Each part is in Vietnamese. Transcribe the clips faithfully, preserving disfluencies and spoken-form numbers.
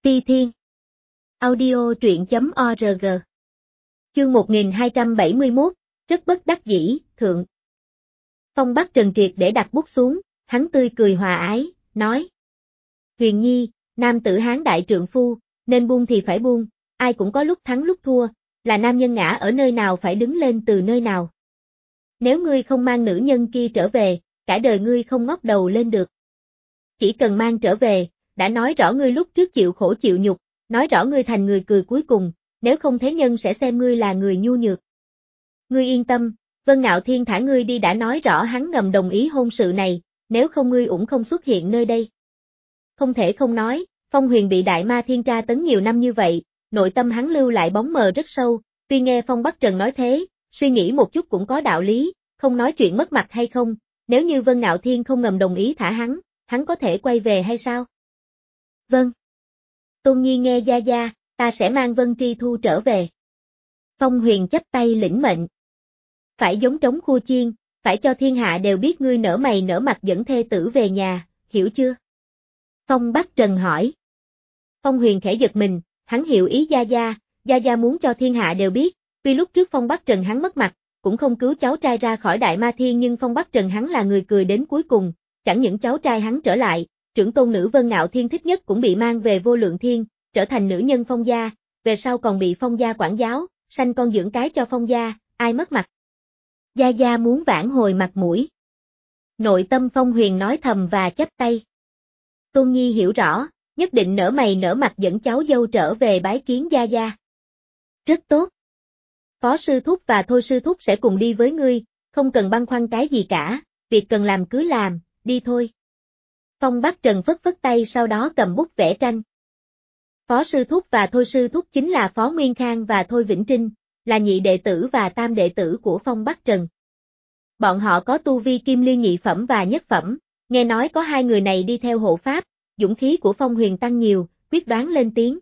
Ti Thiên. Audio truyện chấm org. Chương một nghìn hai trăm bảy mươi mốt, rất bất đắc dĩ, thượng. Phong Bắc Trần triệt để đặt bút xuống, hắn tươi cười hòa ái, nói. Huyền Nhi, nam tử Hán đại trượng phu, nên buông thì phải buông, ai cũng có lúc thắng lúc thua, là nam nhân ngã ở nơi nào phải đứng lên từ nơi nào. Nếu ngươi không mang nữ nhân kia trở về, cả đời ngươi không ngóc đầu lên được. Chỉ cần mang trở về, đã nói rõ ngươi lúc trước chịu khổ chịu nhục, nói rõ ngươi thành người cười cuối cùng, nếu không thế nhân sẽ xem ngươi là người nhu nhược. Ngươi yên tâm, Vân Ngạo Thiên thả ngươi đi đã nói rõ hắn ngầm đồng ý hôn sự này, nếu không ngươi ủng không xuất hiện nơi đây. Không thể không nói, Phong Huyền bị đại ma thiên tra tấn nhiều năm như vậy, nội tâm hắn lưu lại bóng mờ rất sâu, tuy nghe Phong Bắc Trần nói thế, suy nghĩ một chút cũng có đạo lý, không nói chuyện mất mặt hay không, nếu như Vân Ngạo Thiên không ngầm đồng ý thả hắn, hắn có thể quay về hay sao? Vâng. Tôn Nhi nghe gia gia, ta sẽ mang Vân Tri Thu trở về. Phong Huyền chắp tay lĩnh mệnh. Phải giống trống khua chiên, phải cho thiên hạ đều biết ngươi nở mày nở mặt dẫn thê tử về nhà, hiểu chưa? Phong Bắc Trần hỏi. Phong Huyền khẽ giật mình, hắn hiểu ý gia gia, gia gia muốn cho thiên hạ đều biết, tuy lúc trước Phong Bắc Trần hắn mất mặt, cũng không cứu cháu trai ra khỏi đại ma thiên nhưng Phong Bắc Trần hắn là người cười đến cuối cùng, chẳng những cháu trai hắn trở lại, trưởng tôn nữ Vân Ngạo Thiên thích nhất cũng bị mang về Vô Lượng Thiên, trở thành nữ nhân Phong gia, về sau còn bị Phong gia quản giáo, sanh con dưỡng cái cho Phong gia, ai mất mặt. Gia gia muốn vãn hồi mặt mũi. Nội tâm Phong Huyền nói thầm và chắp tay. Tôn Nhi hiểu rõ, nhất định nở mày nở mặt dẫn cháu dâu trở về bái kiến gia gia. Rất tốt. Phó sư thúc và Thôi sư thúc sẽ cùng đi với ngươi, không cần băn khoăn cái gì cả, việc cần làm cứ làm, đi thôi. Phong Bắc Trần phất phất tay sau đó cầm bút vẽ tranh. Phó sư thúc và Thôi sư thúc chính là Phó Nguyên Khang và Thôi Vĩnh Trinh, là nhị đệ tử và tam đệ tử của Phong Bắc Trần. Bọn họ có tu vi kim liên nhị phẩm và nhất phẩm, nghe nói có hai người này đi theo hộ pháp, dũng khí của Phong Huyền tăng nhiều, quyết đoán lên tiếng.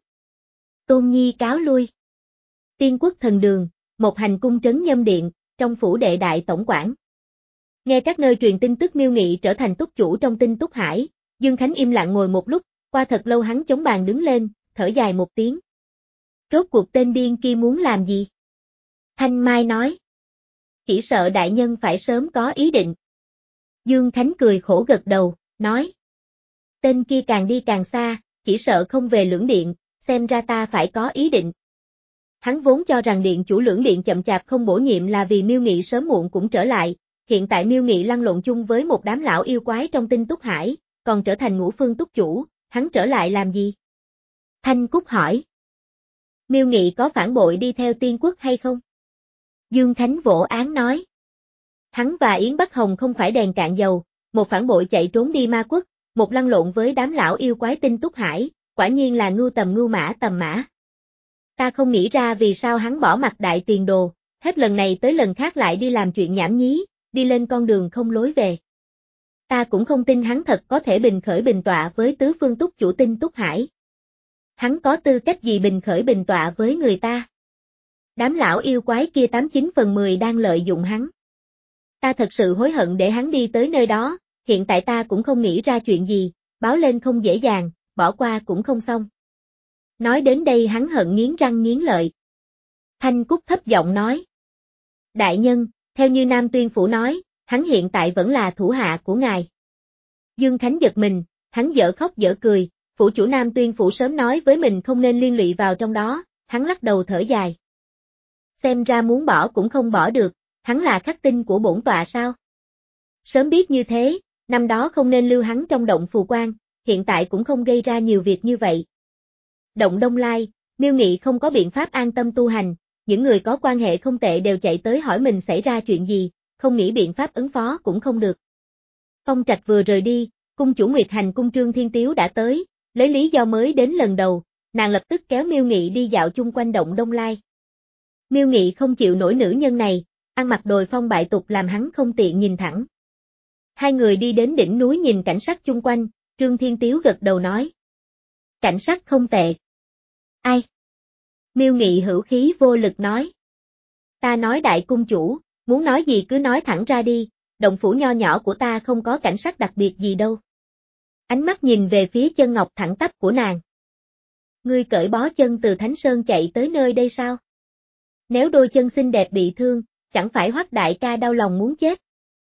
Tôn Nhi cáo lui. Tiên Quốc Thần Đường, một hành cung trấn Nhâm Điện, trong phủ đệ đại tổng quản. Nghe các nơi truyền tin tức Miêu Nghị trở thành túc chủ trong Tinh Túc Hải, Dương Khánh im lặng ngồi một lúc, qua thật lâu hắn chống bàn đứng lên, thở dài một tiếng. Rốt cuộc tên điên kia muốn làm gì? Thanh Mai nói. Chỉ sợ đại nhân phải sớm có ý định. Dương Khánh cười khổ gật đầu, nói. Tên kia càng đi càng xa, chỉ sợ không về Lưỡng Điện, xem ra ta phải có ý định. Hắn vốn cho rằng điện chủ Lưỡng Điện chậm chạp không bổ nhiệm là vì Miêu Nghị sớm muộn cũng trở lại, hiện tại Miêu Nghị lăn lộn chung với một đám lão yêu quái trong Tinh Túc Hải, còn trở thành Ngũ Phương túc chủ, hắn trở lại làm gì? Thanh Cúc hỏi. Miêu Nghị có phản bội đi theo Tiên Quốc hay không? Dương Khánh vỗ án nói. Hắn và Yến Bắc Hồng không phải đèn cạn dầu, một phản bội chạy trốn đi Ma Quốc, một lăn lộn với đám lão yêu quái Tinh Túc Hải, quả nhiên là ngưu tầm ngưu mã tầm mã. Ta không nghĩ ra vì sao hắn bỏ mặt đại tiền đồ, hết lần này tới lần khác lại đi làm chuyện nhảm nhí, đi lên con đường không lối về. Ta cũng không tin hắn thật có thể bình khởi bình tọa với tứ phương túc chủ Tinh Túc Hải. Hắn có tư cách gì bình khởi bình tọa với người ta? Đám lão yêu quái kia tám chín phần mười đang lợi dụng hắn. Ta thật sự hối hận để hắn đi tới nơi đó, hiện tại ta cũng không nghĩ ra chuyện gì, báo lên không dễ dàng, bỏ qua cũng không xong. Nói đến đây hắn hận nghiến răng nghiến lợi. Thanh Cúc thấp giọng nói. Đại nhân, theo như Nam Tuyên Phủ nói, hắn hiện tại vẫn là thủ hạ của ngài. Dương Khánh giật mình, hắn dở khóc dở cười, phủ chủ Nam Tuyên Phủ sớm nói với mình không nên liên lụy vào trong đó, hắn lắc đầu thở dài. Xem ra muốn bỏ cũng không bỏ được, hắn là khắc tinh của bổn tọa sao? Sớm biết như thế, năm đó không nên lưu hắn trong động phù quan, hiện tại cũng không gây ra nhiều việc như vậy. Động Đông Lai, Miêu Nghị không có biện pháp an tâm tu hành, những người có quan hệ không tệ đều chạy tới hỏi mình xảy ra chuyện gì, không nghĩ biện pháp ứng phó cũng không được. Phong Trạch vừa rời đi, cung chủ Nguyệt Hành cung Trương Thiên Tiếu đã tới, lấy lý do mới đến lần đầu, nàng lập tức kéo Miêu Nghị đi dạo chung quanh Động Đông Lai. Miêu Nghị không chịu nổi nữ nhân này, ăn mặc đồi phong bại tục làm hắn không tiện nhìn thẳng. Hai người đi đến đỉnh núi nhìn cảnh sắc chung quanh, Trương Thiên Tiếu gật đầu nói. Cảnh sắc không tệ. Ai? Miêu Nghị hữu khí vô lực nói. Ta nói đại cung chủ, muốn nói gì cứ nói thẳng ra đi, động phủ nho nhỏ của ta không có cảnh sắc đặc biệt gì đâu. Ánh mắt nhìn về phía chân ngọc thẳng tắp của nàng. Ngươi cởi bó chân từ Thánh Sơn chạy tới nơi đây sao? Nếu đôi chân xinh đẹp bị thương, chẳng phải Hoắc đại ca đau lòng muốn chết.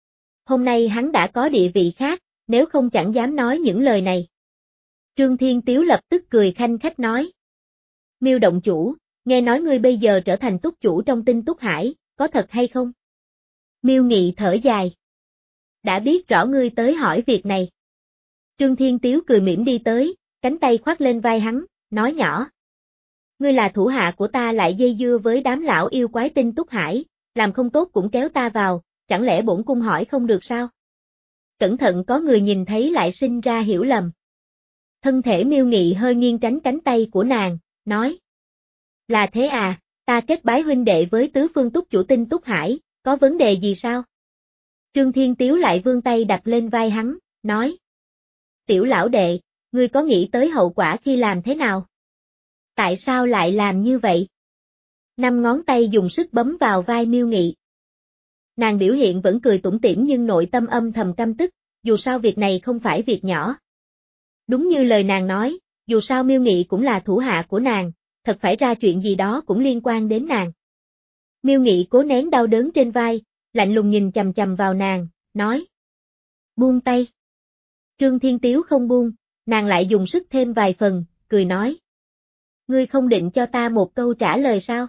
Hôm nay hắn đã có địa vị khác, nếu không chẳng dám nói những lời này. Trương Thiên Tiếu lập tức cười khanh khách nói. Miêu động chủ, nghe nói ngươi bây giờ trở thành túc chủ trong Tinh Túc Hải, có thật hay không? Miêu Nghị thở dài. Đã biết rõ ngươi tới hỏi việc này. Trương Thiên Tiếu cười mỉm đi tới, cánh tay khoác lên vai hắn, nói nhỏ. Ngươi là thủ hạ của ta lại dây dưa với đám lão yêu quái Tinh Túc Hải, làm không tốt cũng kéo ta vào, chẳng lẽ bổn cung hỏi không được sao? Cẩn thận có người nhìn thấy lại sinh ra hiểu lầm. Thân thể Miêu Nghị hơi nghiêng tránh cánh tay của nàng, nói. Là thế à, ta kết bái huynh đệ với tứ phương túc chủ Tinh Túc Hải, có vấn đề gì sao? Trương Thiên Tiếu lại vươn tay đặt lên vai hắn, nói. Tiểu lão đệ, ngươi có nghĩ tới hậu quả khi làm thế nào? Tại sao lại làm như vậy? Năm ngón tay dùng sức bấm vào vai Miêu Nghị. Nàng biểu hiện vẫn cười tủm tỉm nhưng nội tâm âm thầm căm tức, dù sao việc này không phải việc nhỏ. Đúng như lời nàng nói, dù sao Miêu Nghị cũng là thủ hạ của nàng, thật phải ra chuyện gì đó cũng liên quan đến nàng. Miêu Nghị cố nén đau đớn trên vai, lạnh lùng nhìn chằm chằm vào nàng, nói. Buông tay. Trương Thiên Tiếu không buông, nàng lại dùng sức thêm vài phần, cười nói. Ngươi không định cho ta một câu trả lời sao?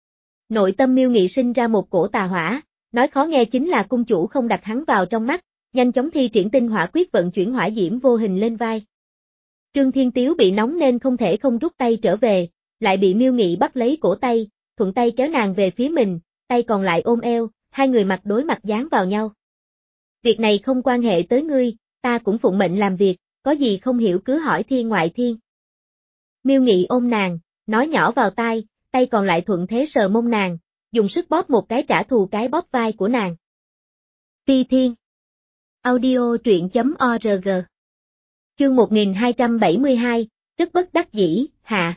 Nội tâm Miêu Nghị sinh ra một cổ tà hỏa, nói khó nghe chính là cung chủ không đặt hắn vào trong mắt, nhanh chóng thi triển tinh hỏa quyết vận chuyển hỏa diễm vô hình lên vai. Trương Thiên Tiếu bị nóng nên không thể không rút tay trở về, lại bị Miêu Nghị bắt lấy cổ tay, thuận tay kéo nàng về phía mình, tay còn lại ôm eo, hai người mặt đối mặt dán vào nhau. Việc này không quan hệ tới ngươi, ta cũng phụng mệnh làm việc, có gì không hiểu cứ hỏi thiên ngoại thiên. Miêu Nghị ôm nàng, nói nhỏ vào tai, tay còn lại thuận thế sờ mông nàng, dùng sức bóp một cái trả thù cái bóp vai của nàng. Phi Thiên Audio truyện.org Chương một nghìn hai trăm bảy mươi hai, rất bất đắc dĩ, hạ.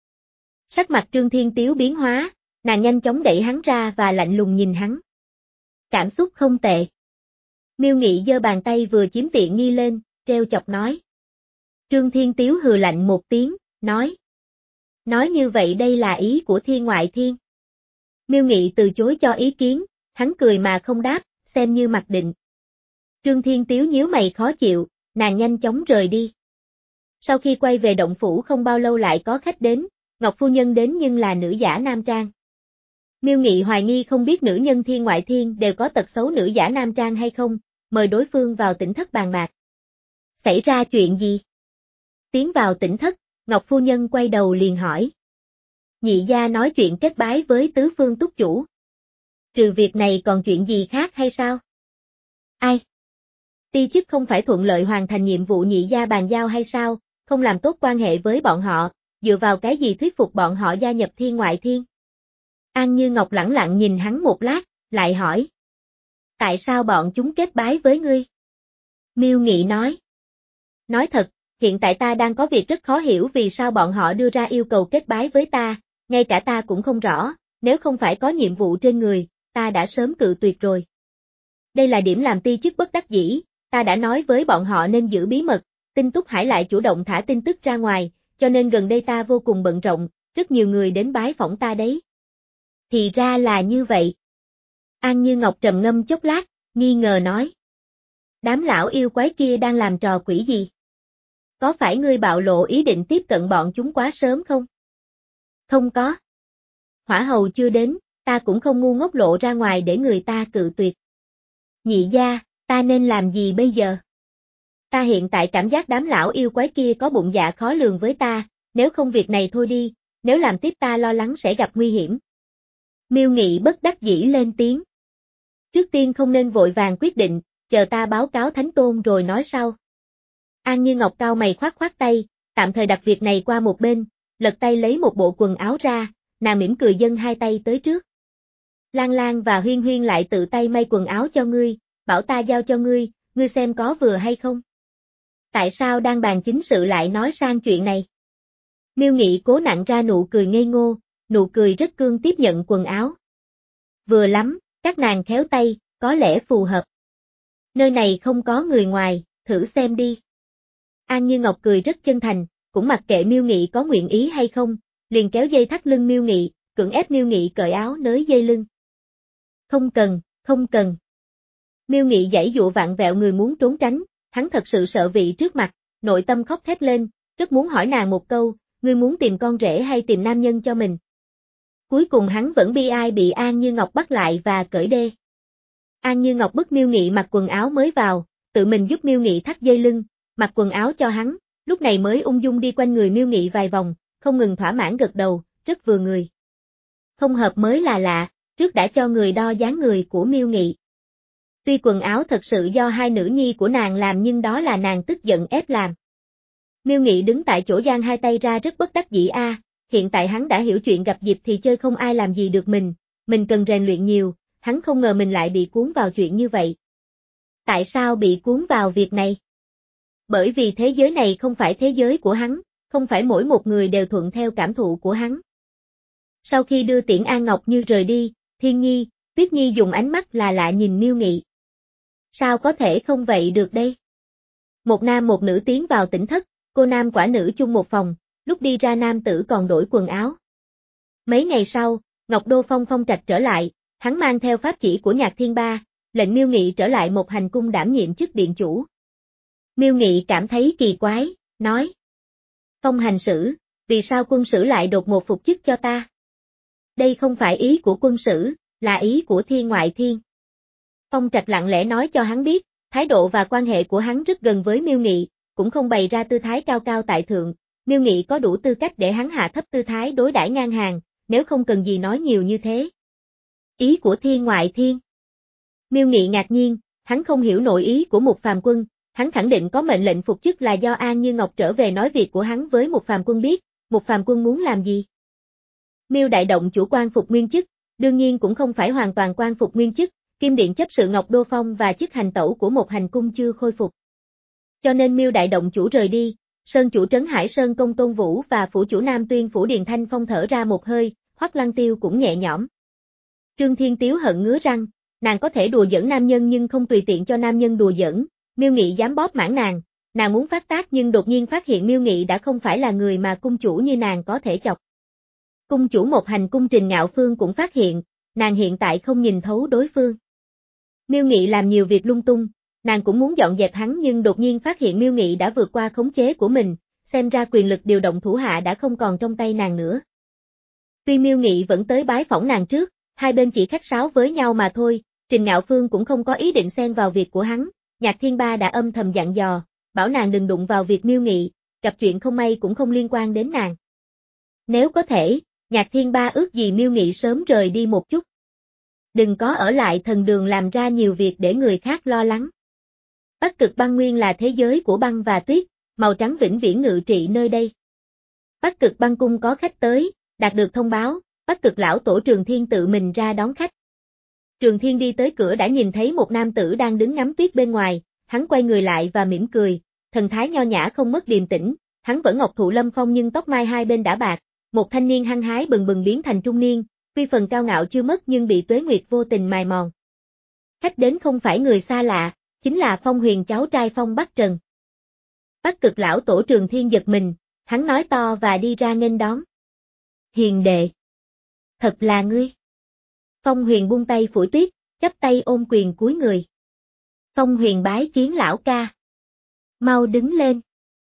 Sắc mặt Trương Thiên Tiếu biến hóa, nàng nhanh chóng đẩy hắn ra và lạnh lùng nhìn hắn. Cảm xúc không tệ. Miêu Nghị giơ bàn tay vừa chiếm tiện nghi lên, treo chọc nói. Trương Thiên Tiếu hừ lạnh một tiếng, nói. Nói như vậy đây là ý của thiên ngoại thiên. Miêu Nghị từ chối cho ý kiến, hắn cười mà không đáp, xem như mặc định. Trương Thiên Tiếu nhíu mày khó chịu, nàng nhanh chóng rời đi. Sau khi quay về động phủ không bao lâu lại có khách đến, Ngọc Phu Nhân đến nhưng là nữ giả nam trang. Miêu Nghị hoài nghi không biết nữ nhân thiên ngoại thiên đều có tật xấu nữ giả nam trang hay không, mời đối phương vào tỉnh thất bàn bạc. Xảy ra chuyện gì? Tiến vào tỉnh thất, Ngọc Phu Nhân quay đầu liền hỏi. Nhị gia nói chuyện kết bái với tứ phương túc chủ. Trừ việc này còn chuyện gì khác hay sao? Ai? Ti chức không phải thuận lợi hoàn thành nhiệm vụ nhị gia bàn giao hay sao, không làm tốt quan hệ với bọn họ, dựa vào cái gì thuyết phục bọn họ gia nhập thiên ngoại thiên? An Như Ngọc lẳng lặng nhìn hắn một lát, lại hỏi. Tại sao bọn chúng kết bái với ngươi? Miêu Nghị nói. Nói thật, hiện tại ta đang có việc rất khó hiểu vì sao bọn họ đưa ra yêu cầu kết bái với ta, ngay cả ta cũng không rõ, nếu không phải có nhiệm vụ trên người, ta đã sớm cự tuyệt rồi. Đây là điểm làm ti chức bất đắc dĩ, ta đã nói với bọn họ nên giữ bí mật, Tinh Túc Hải lại chủ động thả tin tức ra ngoài, cho nên gần đây ta vô cùng bận rộn, rất nhiều người đến bái phỏng ta đấy. Thì ra là như vậy. An Như Ngọc trầm ngâm chốc lát, nghi ngờ nói. Đám lão yêu quái kia đang làm trò quỷ gì? Có phải ngươi bạo lộ ý định tiếp cận bọn chúng quá sớm không? Không có. Hỏa hầu chưa đến, ta cũng không ngu ngốc lộ ra ngoài để người ta cự tuyệt. Nhị gia, ta nên làm gì bây giờ? Ta hiện tại cảm giác đám lão yêu quái kia có bụng dạ khó lường với ta, nếu không việc này thôi đi, nếu làm tiếp ta lo lắng sẽ gặp nguy hiểm. Miêu Nghị bất đắc dĩ lên tiếng. Trước tiên không nên vội vàng quyết định, chờ ta báo cáo Thánh Tôn rồi nói sau. An Như Ngọc cao mày khoát khoát tay, tạm thời đặt việc này qua một bên, lật tay lấy một bộ quần áo ra, nàng mỉm cười dâng hai tay tới trước. Lan Lan và Huyên Huyên lại tự tay may quần áo cho ngươi, bảo ta giao cho ngươi, ngươi xem có vừa hay không? Tại sao đang bàn chính sự lại nói sang chuyện này? Miêu Nghị cố nặn ra nụ cười ngây ngô, nụ cười rất cương tiếp nhận quần áo. Vừa lắm, các nàng khéo tay, có lẽ phù hợp. Nơi này không có người ngoài, thử xem đi. An Như Ngọc cười rất chân thành, cũng mặc kệ Miêu Nghị có nguyện ý hay không, liền kéo dây thắt lưng Miêu Nghị, cưỡng ép Miêu Nghị cởi áo nới dây lưng. Không cần, không cần. Miêu Nghị giãy dụa vặn vẹo người muốn trốn tránh, hắn thật sự sợ vị trước mặt, nội tâm khóc thét lên, rất muốn hỏi nàng một câu, ngươi muốn tìm con rể hay tìm nam nhân cho mình. Cuối cùng hắn vẫn bi ai bị An Như Ngọc bắt lại và cởi đê. An Như Ngọc bức Miêu Nghị mặc quần áo mới vào, tự mình giúp Miêu Nghị thắt dây lưng, mặc quần áo cho hắn, lúc này mới ung dung đi quanh người Miêu Nghị vài vòng, không ngừng thỏa mãn gật đầu, rất vừa người. Không hợp mới là lạ, trước đã cho người đo dáng người của Miêu Nghị. Tuy quần áo thật sự do hai nữ nhi của nàng làm nhưng đó là nàng tức giận ép làm. Miêu Nghị đứng tại chỗ giang hai tay ra rất bất đắc dĩ a, hiện tại hắn đã hiểu chuyện gặp dịp thì chơi không ai làm gì được mình, mình cần rèn luyện nhiều, hắn không ngờ mình lại bị cuốn vào chuyện như vậy. Tại sao bị cuốn vào việc này? Bởi vì thế giới này không phải thế giới của hắn, không phải mỗi một người đều thuận theo cảm thụ của hắn. Sau khi đưa tiễn An Ngọc Như rời đi, Thiên Nhi, Tuyết Nhi dùng ánh mắt là lạ nhìn Miêu Nghị. Sao có thể không vậy được đây? Một nam một nữ tiến vào tỉnh thất, cô nam quả nữ chung một phòng, lúc đi ra nam tử còn đổi quần áo. Mấy ngày sau, Ngọc Đô Phong phong trạch trở lại, hắn mang theo pháp chỉ của Nhạc Thiên Ba, lệnh Miêu Nghị trở lại một hành cung đảm nhiệm chức điện chủ. Miêu Nghị cảm thấy kỳ quái, nói. Phong hành sử, vì sao quân sử lại đột ngột phục chức cho ta? Đây không phải ý của quân sử, là ý của Thiên Ngoại Thiên. Phong Trạch lặng lẽ nói cho hắn biết, thái độ và quan hệ của hắn rất gần với Miêu Nghị, cũng không bày ra tư thái cao cao tại thượng, Miêu Nghị có đủ tư cách để hắn hạ thấp tư thái đối đãi ngang hàng, nếu không cần gì nói nhiều như thế. Ý của Thiên Ngoại Thiên. Miêu Nghị ngạc nhiên, hắn không hiểu nội ý của Mục Phàm Quân, hắn khẳng định có mệnh lệnh phục chức là do An Như Ngọc trở về nói việc của hắn với Mục Phàm Quân biết, Mục Phàm Quân muốn làm gì. Miêu Đại Động chủ quan phục nguyên chức, đương nhiên cũng không phải hoàn toàn quan phục nguyên chức, Kim Điện chấp sự Ngọc Đô Phong và chức hành tẩu của một hành cung chưa khôi phục. Cho nên Miêu Đại Động chủ rời đi, Sơn chủ Trấn Hải Sơn Công Tôn Vũ và phủ chủ Nam Tuyên phủ Điền Thanh Phong thở ra một hơi, Hoắc Lăng Tiêu cũng nhẹ nhõm. Trương Thiên Tiếu hận ngứa răng, nàng có thể đùa giỡn nam nhân nhưng không tùy tiện cho nam nhân đùa giỡn, Miêu Nghị dám bóp mãn nàng, nàng muốn phát tác nhưng đột nhiên phát hiện Miêu Nghị đã không phải là người mà cung chủ như nàng có thể chọc. Cung chủ một hành cung Trình Ngạo Phương cũng phát hiện, nàng hiện tại không nhìn thấu đối phương. Miêu Nghị làm nhiều việc lung tung, nàng cũng muốn dọn dẹp hắn nhưng đột nhiên phát hiện Miêu Nghị đã vượt qua khống chế của mình, xem ra quyền lực điều động thủ hạ đã không còn trong tay nàng nữa. Tuy Miêu Nghị vẫn tới bái phỏng nàng trước, hai bên chỉ khách sáo với nhau mà thôi, Trình Ngạo Phương cũng không có ý định xen vào việc của hắn, Nhạc Thiên Ba đã âm thầm dặn dò, bảo nàng đừng đụng vào việc Miêu Nghị, gặp chuyện không may cũng không liên quan đến nàng. Nếu có thể, Nhạc Thiên Ba ước gì Miêu Nghị sớm rời đi một chút. Đừng có ở lại thần đường làm ra nhiều việc để người khác lo lắng. Bắc Cực Băng Nguyên là thế giới của băng và tuyết, màu trắng vĩnh viễn ngự trị nơi đây. Bắc Cực Băng Cung có khách tới, đạt được thông báo, Bắc Cực lão tổ Trường Thiên tự mình ra đón khách. Trường Thiên đi tới cửa đã nhìn thấy một nam tử đang đứng ngắm tuyết bên ngoài, hắn quay người lại và mỉm cười, thần thái nho nhã không mất điềm tĩnh, hắn vẫn ngọc thụ lâm phong nhưng tóc mai hai bên đã bạc, một thanh niên hăng hái bừng bừng biến thành trung niên, tuy phần cao ngạo chưa mất nhưng bị tuế nguyệt vô tình mài mòn. Khách đến không phải người xa lạ, chính là Phong Huyền cháu trai Phong Bắc Trần. Bắc Cực lão tổ Trường Thiên giật mình, hắn nói to và đi ra nghênh đón. Hiền đệ. Thật là ngươi. Phong Huyền buông tay phủi tuyết, chắp tay ôm quyền cúi người. Phong Huyền bái kiến lão ca. Mau đứng lên.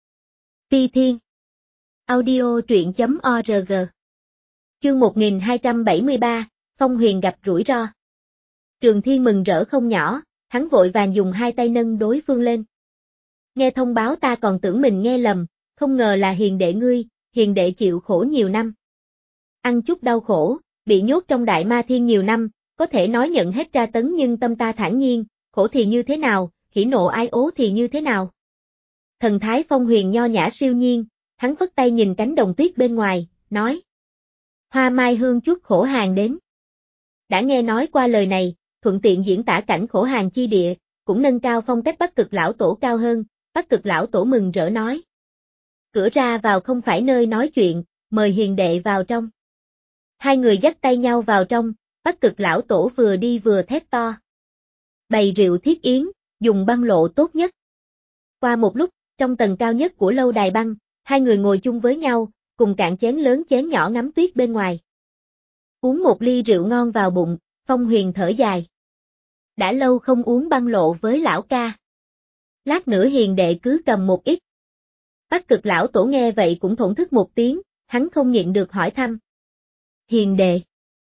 Phi Thiên. Audio truyện chấm org. Chương một nghìn hai trăm bảy mươi ba, Phong Huyền gặp rủi ro. Trường Thiên mừng rỡ không nhỏ, hắn vội vàng dùng hai tay nâng đối phương lên. Nghe thông báo ta còn tưởng mình nghe lầm, không ngờ là hiền đệ ngươi, hiền đệ chịu khổ nhiều năm. Ăn chút đau khổ, bị nhốt trong đại ma thiên nhiều năm, có thể nói nhận hết tra tấn nhưng tâm ta thản nhiên, khổ thì như thế nào, hỉ nộ ái ố thì như thế nào. Thần thái Phong Huyền nho nhã siêu nhiên, hắn phất tay nhìn cánh đồng tuyết bên ngoài, nói. Hoa mai hương chút khổ hàng đến. Đã nghe nói qua lời này, thuận tiện diễn tả cảnh khổ hàng chi địa, cũng nâng cao phong cách Bắc Cực lão tổ cao hơn, Bắc Cực lão tổ mừng rỡ nói. Cửa ra vào không phải nơi nói chuyện, mời hiền đệ vào trong. Hai người dắt tay nhau vào trong, Bắc Cực lão tổ vừa đi vừa thét to. Bày rượu thiết yến, dùng băng lộ tốt nhất. Qua một lúc, trong tầng cao nhất của lâu đài băng, hai người ngồi chung với nhau, cùng cạn chén lớn chén nhỏ ngắm tuyết bên ngoài. Uống một ly rượu ngon vào bụng, Phong Huyền thở dài. Đã lâu không uống băng lộ với lão ca. Lát nữa hiền đệ cứ cầm một ít. Bắc Cực lão tổ nghe vậy cũng thổn thức một tiếng, hắn không nhịn được hỏi thăm. Hiền đệ.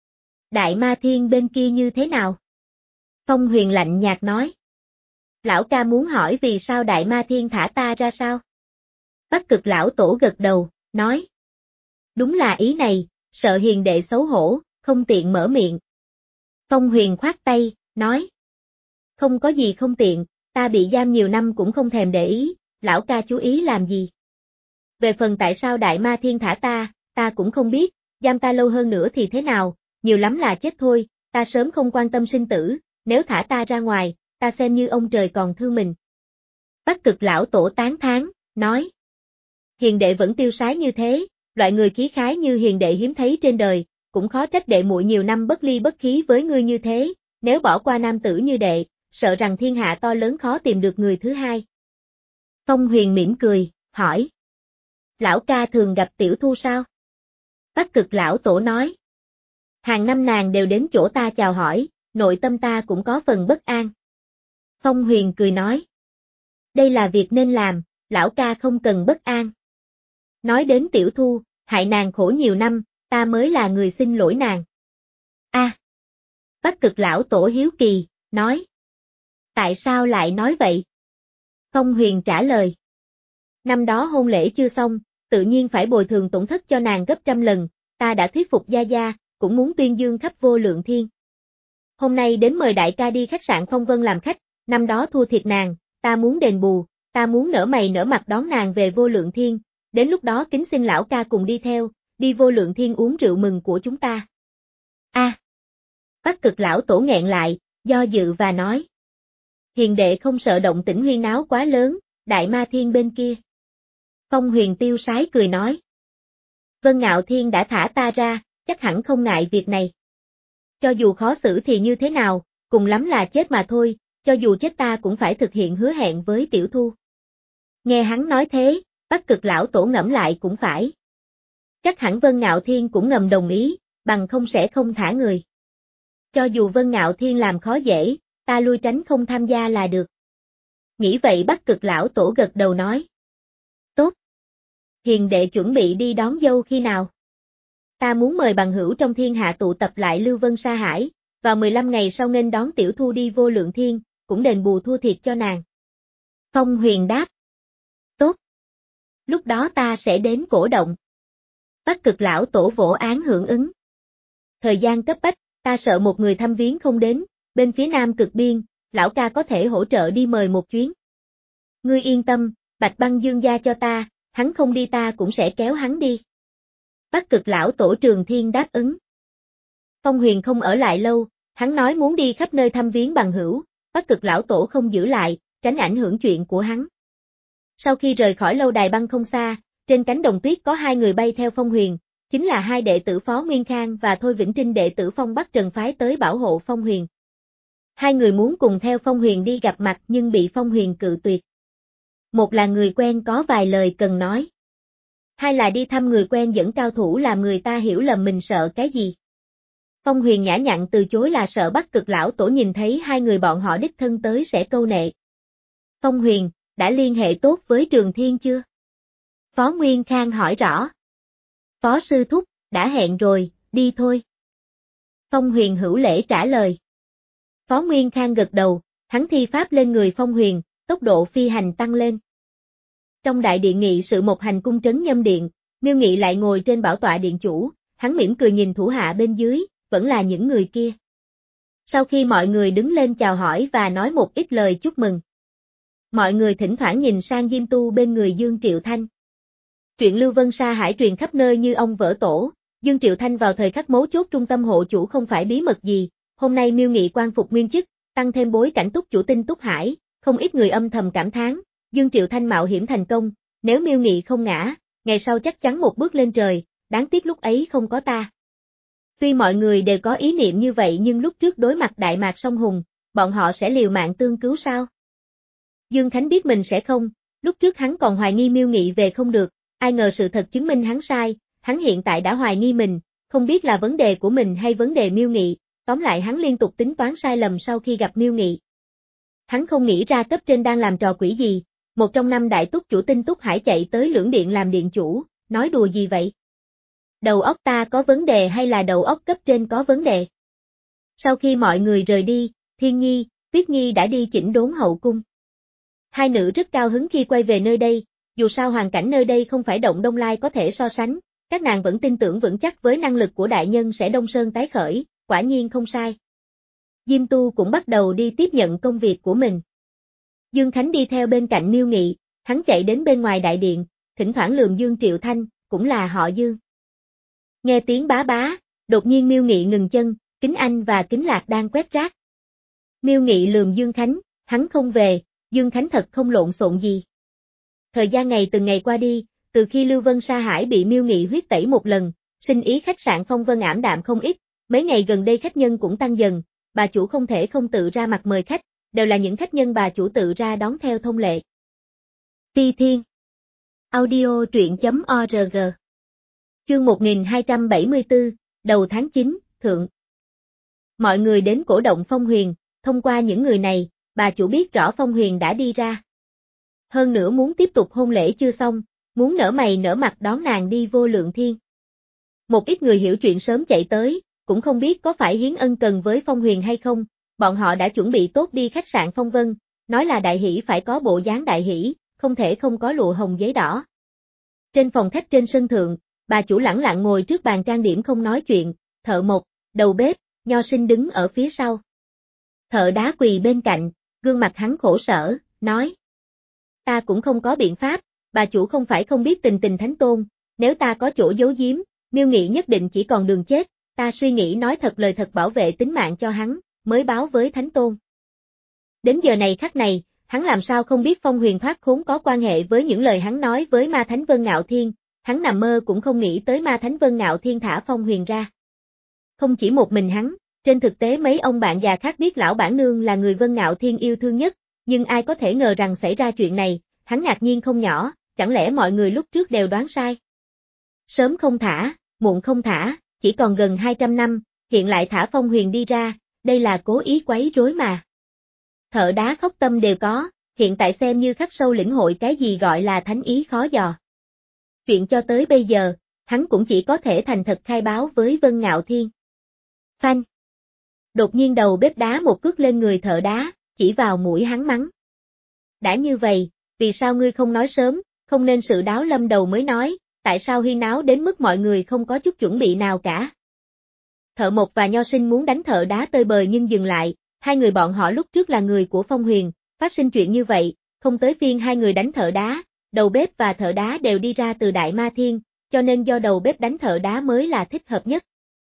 Đại Ma Thiên bên kia như thế nào? Phong Huyền lạnh nhạt nói. Lão ca muốn hỏi vì sao Đại Ma Thiên thả ta ra sao? Bắc Cực lão tổ gật đầu, nói. Đúng là ý này, sợ hiền đệ xấu hổ, không tiện mở miệng. Phong Huyền khoát tay, nói. Không có gì không tiện, ta bị giam nhiều năm cũng không thèm để ý, lão ca chú ý làm gì. Về phần tại sao Đại Ma Thiên thả ta, ta cũng không biết, giam ta lâu hơn nữa thì thế nào, nhiều lắm là chết thôi, ta sớm không quan tâm sinh tử, nếu thả ta ra ngoài, ta xem như ông trời còn thương mình. Bắc Cực lão tổ tán thán, nói. Hiền đệ vẫn tiêu sái như thế, loại người khí khái như hiền đệ hiếm thấy trên đời, cũng khó trách đệ muội nhiều năm bất ly bất khí với ngươi như thế, nếu bỏ qua nam tử như đệ, sợ rằng thiên hạ to lớn khó tìm được người thứ hai. Phong Huyền mỉm cười, hỏi. Lão ca thường gặp Tiểu Thu sao? Bắc Cực lão tổ nói. Hàng năm nàng đều đến chỗ ta chào hỏi, nội tâm ta cũng có phần bất an. Phong Huyền cười nói. Đây là việc nên làm, lão ca không cần bất an. Nói đến Tiểu Thu, hại nàng khổ nhiều năm, ta mới là người xin lỗi nàng. A. À, Bắc Cực lão tổ hiếu kỳ, nói. Tại sao lại nói vậy? Phong Huyền trả lời. Năm đó hôn lễ chưa xong, tự nhiên phải bồi thường tổn thất cho nàng gấp trăm lần, ta đã thuyết phục Gia Gia, cũng muốn tuyên dương khắp vô lượng thiên. Hôm nay đến mời đại ca đi khách sạn Phong Vân làm khách, năm đó thua thiệt nàng, ta muốn đền bù, ta muốn nở mày nở mặt đón nàng về vô lượng thiên, đến lúc đó kính xin lão ca cùng đi theo, đi vô lượng thiên uống rượu mừng của chúng ta. A. À, Bắc Cực lão tổ nghẹn lại, do dự và nói. Hiền đệ không sợ động tĩnh huyên náo quá lớn, Đại Ma Thiên bên kia. Phong Huyền tiêu sái cười nói. Vân Ngạo Thiên đã thả ta ra, chắc hẳn không ngại việc này. Cho dù khó xử thì như thế nào, cùng lắm là chết mà thôi, cho dù chết ta cũng phải thực hiện hứa hẹn với Tiểu Thu. Nghe hắn nói thế, Bắc Cực lão tổ ngẫm lại cũng phải. Chắc hẳn Vân Ngạo Thiên cũng ngầm đồng ý, bằng không sẽ không thả người. Cho dù Vân Ngạo Thiên làm khó dễ, ta lui tránh không tham gia là được. Nghĩ vậy Bắc Cực lão tổ gật đầu nói. Tốt. Hiền đệ chuẩn bị đi đón dâu khi nào? Ta muốn mời bằng hữu trong thiên hạ tụ tập lại Lưu Vân Sa Hải, vào mười lăm ngày sau nghênh đón Tiểu Thu đi vô lượng thiên, cũng đền bù thua thiệt cho nàng. Phong Huyền đáp. Tốt. Lúc đó ta sẽ đến cổ động. Bắc Cực lão tổ vỗ án hưởng ứng. Thời gian cấp bách, ta sợ một người thăm viếng không đến, bên phía nam cực biên, lão ca có thể hỗ trợ đi mời một chuyến. Ngươi yên tâm, Bạch Băng Dương gia cho ta, hắn không đi ta cũng sẽ kéo hắn đi. Bắc Cực lão tổ Trường Thiên đáp ứng. Phong Huyền không ở lại lâu, hắn nói muốn đi khắp nơi thăm viếng bằng hữu, Bắc Cực lão tổ không giữ lại, tránh ảnh hưởng chuyện của hắn. Sau khi rời khỏi lâu đài băng không xa, trên cánh đồng tuyết có hai người bay theo Phong Huyền, chính là hai đệ tử Phó Nguyên Khang và Thôi Vĩnh Trinh đệ tử Phong Bắc Trần phái tới bảo hộ Phong Huyền. Hai người muốn cùng theo Phong Huyền đi gặp mặt nhưng bị Phong Huyền cự tuyệt. Một là người quen có vài lời cần nói. Hai là đi thăm người quen dẫn cao thủ làm người ta hiểu lầm mình sợ cái gì. Phong Huyền nhã nhặn từ chối là sợ Bắc Cực lão tổ nhìn thấy hai người bọn họ đích thân tới sẽ câu nệ. Phong Huyền, đã liên hệ tốt với Trường Thiên chưa? Phó Nguyên Khang hỏi rõ. Phó sư thúc, đã hẹn rồi, đi thôi. Phong Huyền hữu lễ trả lời. Phó Nguyên Khang gật đầu, hắn thi pháp lên người Phong Huyền, tốc độ phi hành tăng lên. Trong đại điện nghị sự một hành cung trấn Nhâm Điện, Miêu Nghị lại ngồi trên bảo tọa điện chủ, hắn mỉm cười nhìn thủ hạ bên dưới, vẫn là những người kia. Sau khi mọi người đứng lên chào hỏi và nói một ít lời chúc mừng, mọi người thỉnh thoảng nhìn sang Diêm Tu bên người Dương Triệu Thanh. Chuyện Lưu Vân Sa Hải truyền khắp nơi như ông vỡ tổ, Dương Triệu Thanh vào thời khắc mấu chốt trung tâm hộ chủ không phải bí mật gì, hôm nay Miêu Nghị quan phục nguyên chức, tăng thêm bối cảnh Túc chủ tinh Túc Hải, không ít người âm thầm cảm thán, Dương Triệu Thanh mạo hiểm thành công, nếu Miêu Nghị không ngã, ngày sau chắc chắn một bước lên trời, đáng tiếc lúc ấy không có ta. Tuy mọi người đều có ý niệm như vậy nhưng lúc trước đối mặt Đại Mạc Song Hùng, bọn họ sẽ liều mạng tương cứu sao? Dương Khánh biết mình sẽ không, lúc trước hắn còn hoài nghi Miêu Nghị về không được, ai ngờ sự thật chứng minh hắn sai, hắn hiện tại đã hoài nghi mình, không biết là vấn đề của mình hay vấn đề Miêu Nghị, tóm lại hắn liên tục tính toán sai lầm sau khi gặp Miêu Nghị. Hắn không nghĩ ra cấp trên đang làm trò quỷ gì, một trong năm đại túc chủ Tinh Túc Hải chạy tới Lưỡng Điện làm điện chủ, nói đùa gì vậy? Đầu óc ta có vấn đề hay là đầu óc cấp trên có vấn đề? Sau khi mọi người rời đi, Thiên Nhi, Tuyết Nhi đã đi chỉnh đốn hậu cung. Hai nữ rất cao hứng khi quay về nơi đây, dù sao hoàn cảnh nơi đây không phải Động Đông Lai có thể so sánh, các nàng vẫn tin tưởng vững chắc với năng lực của đại nhân sẽ Đông Sơn tái khởi, quả nhiên không sai. Diêm Tu cũng bắt đầu đi tiếp nhận công việc của mình. Dương Khánh đi theo bên cạnh Miêu Nghị, hắn chạy đến bên ngoài đại điện, thỉnh thoảng lườm Dương Triệu Thanh, cũng là họ Dương. Nghe tiếng bá bá, đột nhiên Miêu Nghị ngừng chân, Kính Anh và Kính Lạc đang quét rác. Miêu Nghị lườm Dương Khánh, hắn không về, Dương Khánh thật không lộn xộn gì. Thời gian ngày từng ngày qua đi, từ khi Lưu Vân Sa Hải bị Miêu Nghị huyết tẩy một lần, sinh ý khách sạn Phong Vân ảm đạm không ít, mấy ngày gần đây khách nhân cũng tăng dần, bà chủ không thể không tự ra mặt mời khách, đều là những khách nhân bà chủ tự ra đón theo thông lệ. Ti Thiên Audio truyện chấm org Chương một nghìn hai trăm bảy mươi tư, đầu tháng chín, thượng. Mọi người đến cổ động Phong Huyền, thông qua những người này, bà chủ biết rõ Phong Huyền đã đi ra. Hơn nữa muốn tiếp tục hôn lễ chưa xong, muốn nở mày nở mặt đón nàng đi Vô Lượng Thiên. Một ít người hiểu chuyện sớm chạy tới, cũng không biết có phải hiến ân cần với Phong Huyền hay không, bọn họ đã chuẩn bị tốt đi khách sạn Phong Vân, nói là đại hỷ phải có bộ dáng đại hỷ, không thể không có lụa hồng giấy đỏ. Trên phòng khách trên sân thượng, bà chủ lẳng lặng ngồi trước bàn trang điểm không nói chuyện, thợ mộc, đầu bếp, Nho Sinh đứng ở phía sau. Thợ đá quỳ bên cạnh, gương mặt hắn khổ sở, nói. Ta cũng không có biện pháp, bà chủ không phải không biết tình tình Thánh Tôn, nếu ta có chỗ giấu giếm, Miêu Nghị nhất định chỉ còn đường chết, ta suy nghĩ nói thật lời thật bảo vệ tính mạng cho hắn, mới báo với Thánh Tôn. Đến giờ này khắc này, hắn làm sao không biết Phong Huyền thoát khốn có quan hệ với những lời hắn nói với Ma Thánh Vân Ngạo Thiên, hắn nằm mơ cũng không nghĩ tới Ma Thánh Vân Ngạo Thiên thả Phong Huyền ra. Không chỉ một mình hắn, trên thực tế mấy ông bạn già khác biết lão bản nương là người Vân Ngạo Thiên yêu thương nhất, nhưng ai có thể ngờ rằng xảy ra chuyện này, hắn ngạc nhiên không nhỏ, chẳng lẽ mọi người lúc trước đều đoán sai. Sớm không thả, muộn không thả, chỉ còn gần hai trăm năm, hiện lại thả Phong Huyền đi ra, đây là cố ý quấy rối mà. Thợ đá khóc tâm đều có, hiện tại xem như khắc sâu lĩnh hội cái gì gọi là thánh ý khó dò. Chuyện cho tới bây giờ, hắn cũng chỉ có thể thành thật khai báo với Vân Ngạo Thiên. Phanh. Đột nhiên đầu bếp đá một cước lên người thợ đá, chỉ vào mũi hắn mắng. Đã như vậy, vì sao ngươi không nói sớm, không nên sự đáo lâm đầu mới nói, tại sao huyên náo đến mức mọi người không có chút chuẩn bị nào cả. Thợ mộc và Nho Sinh muốn đánh thợ đá tơi bời nhưng dừng lại, hai người bọn họ lúc trước là người của Phong Huyền, phát sinh chuyện như vậy, không tới phiên hai người đánh thợ đá, đầu bếp và thợ đá đều đi ra từ Đại Ma Thiên, cho nên do đầu bếp đánh thợ đá mới là thích hợp nhất.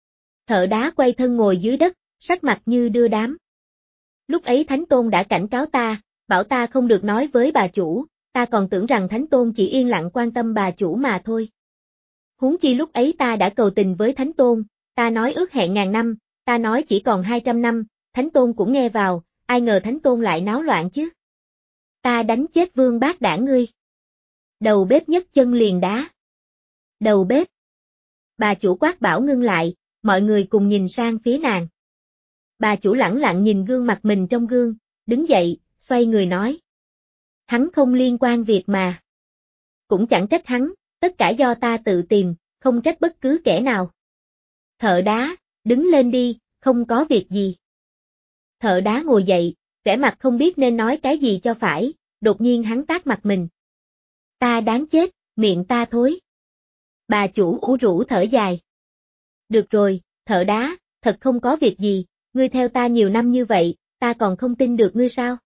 Thợ đá quay thân ngồi dưới đất, sắc mặt như đưa đám. Lúc ấy Thánh Tôn đã cảnh cáo ta, bảo ta không được nói với bà chủ, ta còn tưởng rằng Thánh Tôn chỉ yên lặng quan tâm bà chủ mà thôi. Huống chi lúc ấy ta đã cầu tình với Thánh Tôn, ta nói ước hẹn ngàn năm, ta nói chỉ còn hai trăm năm, Thánh Tôn cũng nghe vào, ai ngờ Thánh Tôn lại náo loạn chứ. Ta đánh chết Vương Bác Đảng ngươi. Đầu bếp nhấc chân liền đá. Đầu bếp. Bà chủ quát bảo ngưng lại, mọi người cùng nhìn sang phía nàng. Bà chủ lẳng lặng nhìn gương mặt mình trong gương, đứng dậy, xoay người nói. Hắn không liên quan việc mà. Cũng chẳng trách hắn, tất cả do ta tự tìm, không trách bất cứ kẻ nào. Thợ đá, đứng lên đi, không có việc gì. Thợ đá ngồi dậy, vẻ mặt không biết nên nói cái gì cho phải, đột nhiên hắn tát mặt mình. Ta đáng chết, miệng ta thối. Bà chủ ủ rũ thở dài. Được rồi, thợ đá, thật không có việc gì, ngươi theo ta nhiều năm như vậy, ta còn không tin được ngươi sao?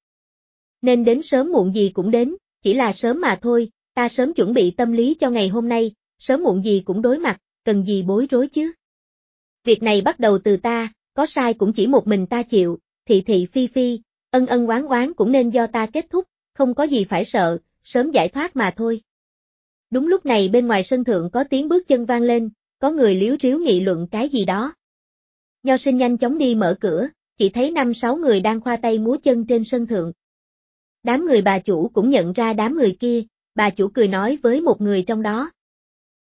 Nên đến sớm muộn gì cũng đến, chỉ là sớm mà thôi, ta sớm chuẩn bị tâm lý cho ngày hôm nay, sớm muộn gì cũng đối mặt, cần gì bối rối chứ? Việc này bắt đầu từ ta, có sai cũng chỉ một mình ta chịu, thị thị phi phi, ân ân oán oán cũng nên do ta kết thúc, không có gì phải sợ, sớm giải thoát mà thôi. Đúng lúc này bên ngoài sân thượng có tiếng bước chân vang lên, có người líu ríu nghị luận cái gì đó. Nho Sinh nhanh chóng đi mở cửa, chỉ thấy năm sáu người đang khoa tay múa chân trên sân thượng. Đám người bà chủ cũng nhận ra đám người kia, bà chủ cười nói với một người trong đó,